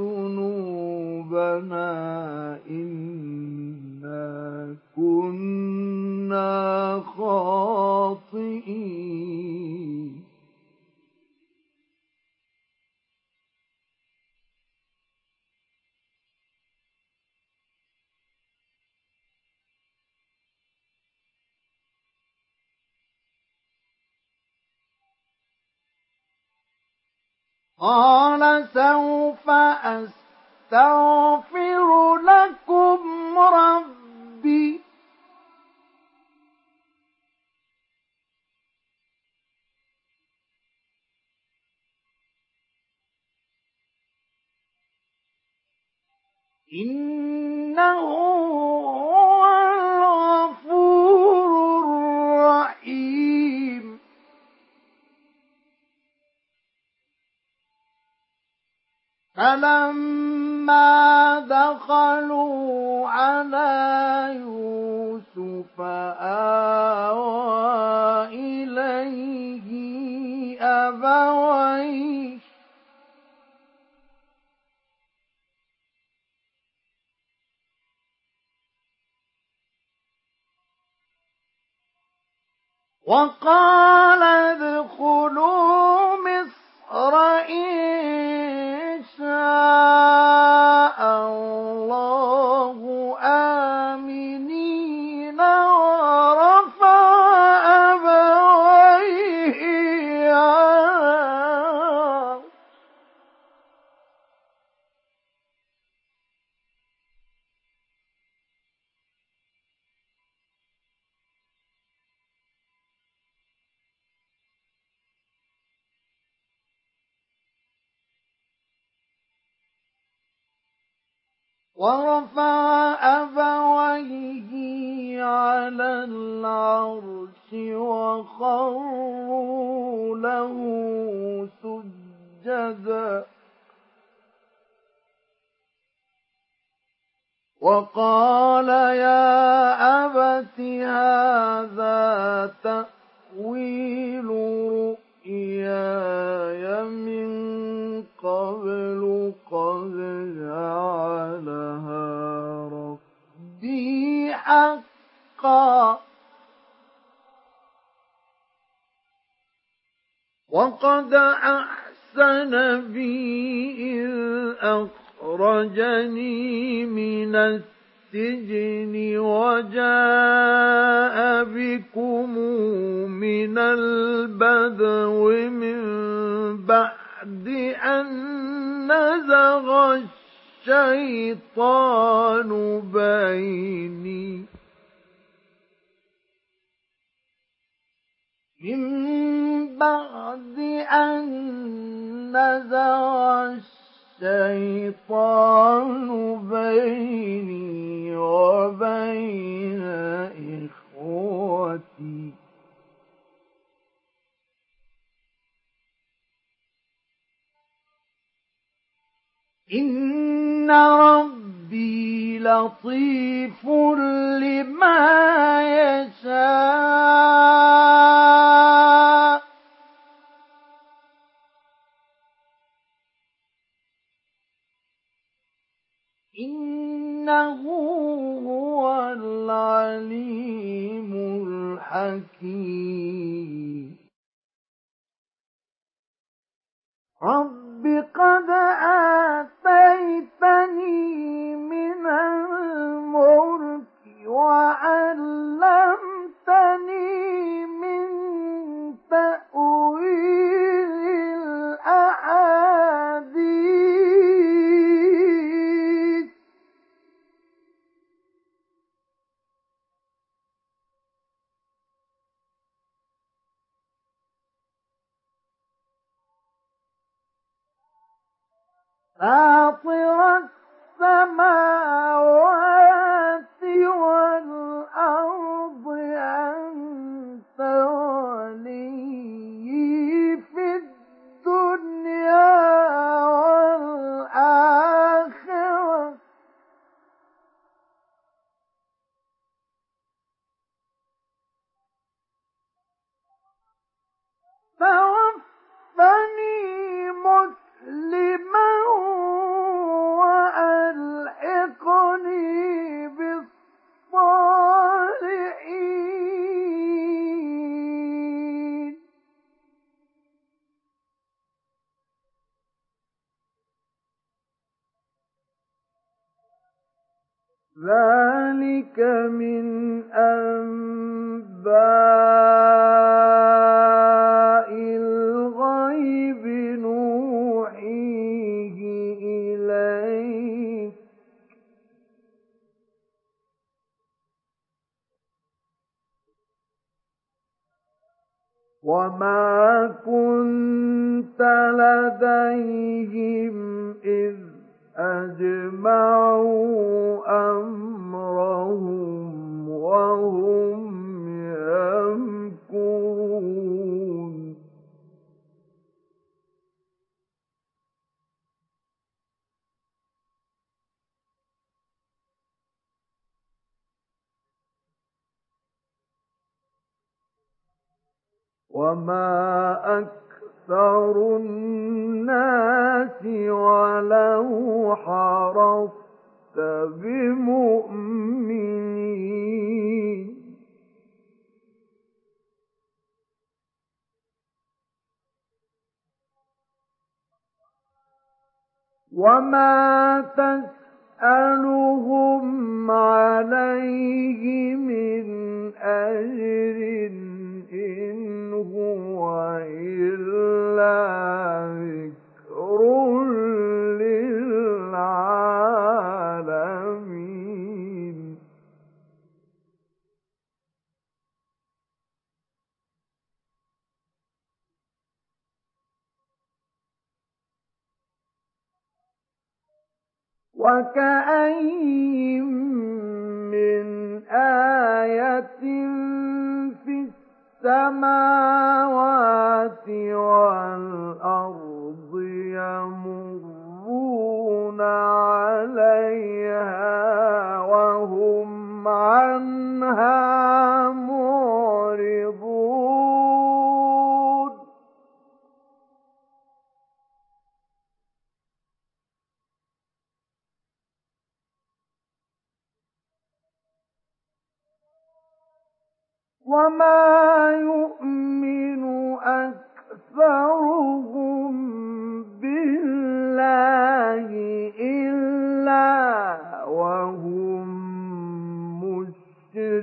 ذنوبنا إنا كنا خاطئين قال سوف أستغفر لكم ربي إنه هو الغفور الرحيم فلما دخلوا على يوسف آوى إليه أبويه وقال ادخلوا مصر إن شاء الله آمنين ورفع أبويه على ورفع أبويه على العرش وخروا له سجدا وقال يا أبت هذا تأويل رؤياي من قبل قد جعلها ربي حقا وقد أحسن أحسن بي إذ أخرجني من السجن وجاء بكم من البدو من بعد أن نزغ الشيطان بيني من بعد أن نزغ الشيطان بيني وبين إخوتي إن ربي لطيف لما يشاء إنه هو العليم الحكيم رب قد آتيتني من الملك وعلمتني من تأويل الأحاديث فاطر السماوات والأرض أنت ولي في الدنيا والآخرة توفني مسلما وألحقني بالصالحين ذلك من أنباء الغيب نوحيه إليك وما كنت لديهم إذ أجمعوا أمرهم وهم يمكرون وما أكثر الناس ولو حرصت بمؤمنين وما تسألهم عليه من أجر إن هو إلا ذكر للعالمين وكأين من آية في السماوات والأرض يمرون عليها وهم عنها معرضون وما يؤمن أكثرهم بالله إلا وهم مشركون وما يؤمن أكثرهم بالله إلا وهم مشركون وما يؤمن أكثرهم بالله إلا وهم مشركون وما يؤمن أكثرهم بالله إلا وهم مشركون وما يؤمن أكثرهم بالله إلا وهم مشركون وما يؤمن أكثرهم بالله إلا وهم مشركون وما يؤمن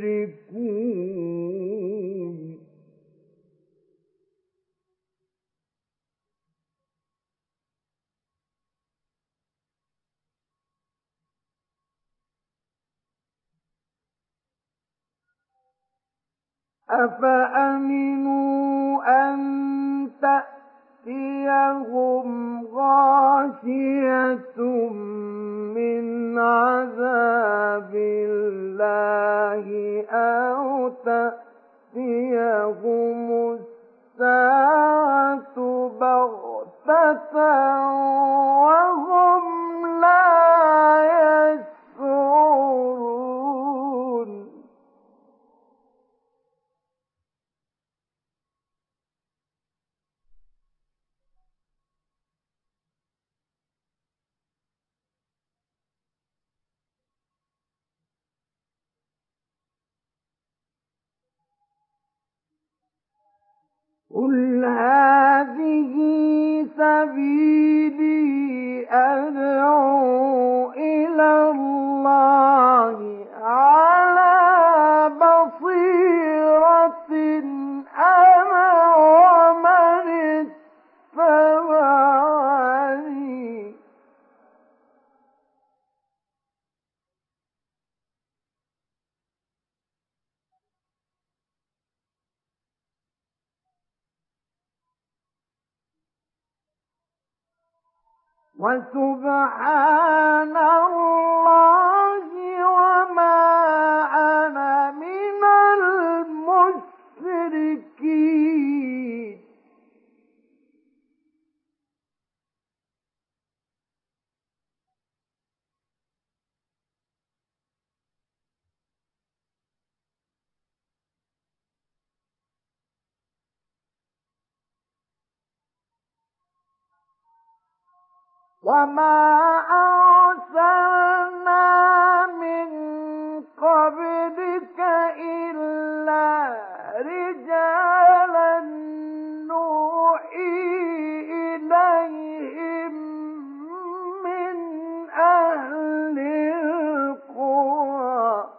يشركون أفأمنوا أن تأتيهم غاشية من عذاب الله أو تأتيهم الساعة بغتة وهم لا يشعرون قل هذه سبيلي أدعو إلى الله على بصيرة أنا ومن اتبعني وسبحان الله وما أنا من المشركين وما أرسلنا من قبلك إلا رجالا نوحي إليهم من أهل القرى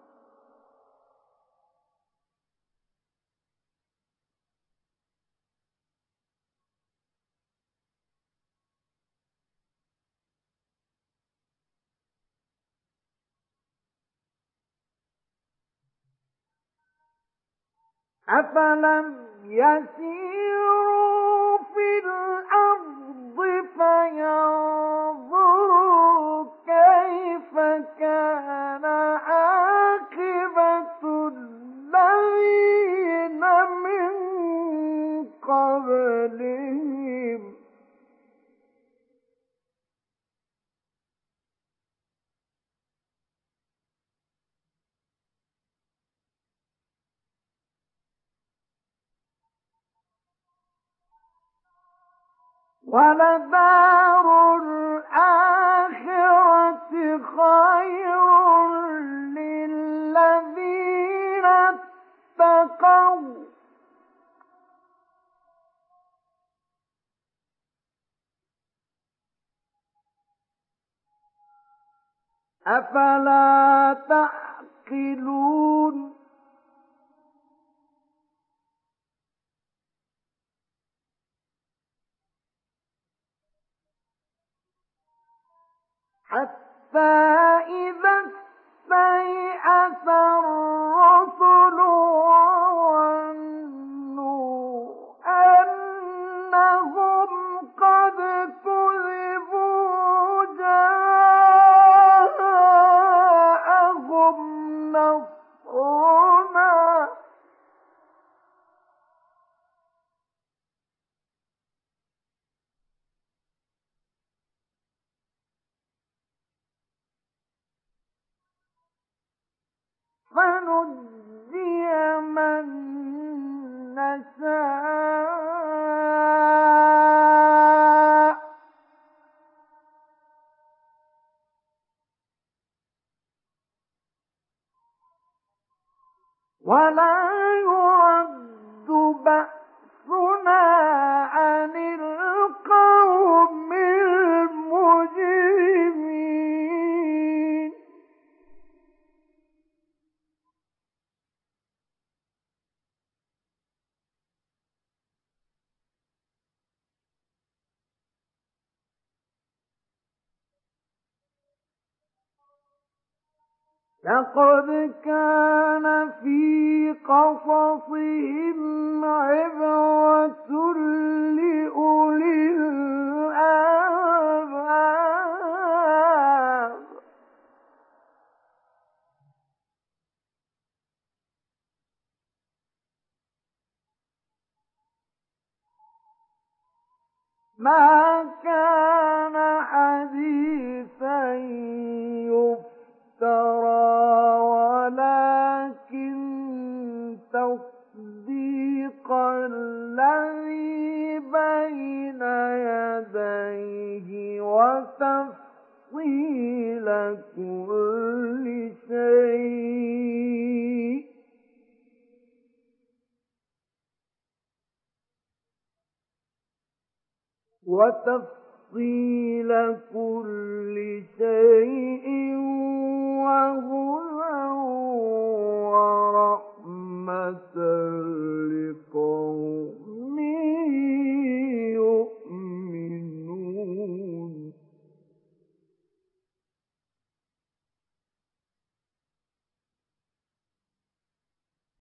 أفلم يسيروا في الأرض فينظروا كيف كان عاقبة الذين من قبلهم ولدار الآخرة خير للذين اتقوا أفلا تعقلون حتى إذا استيأس الرسل وظنوا أنهم قد كذبوا جاءهم نصرنا فنجي من نشاء ولا يرد بأسنا عن القوم المجرمين لقد كان في قصصهم عبرة لأولي الألباب ما كان حديثا يفترى ولكن تصديق الذي بين يديه وتفصيل كل شيء وتفصيل كل شيء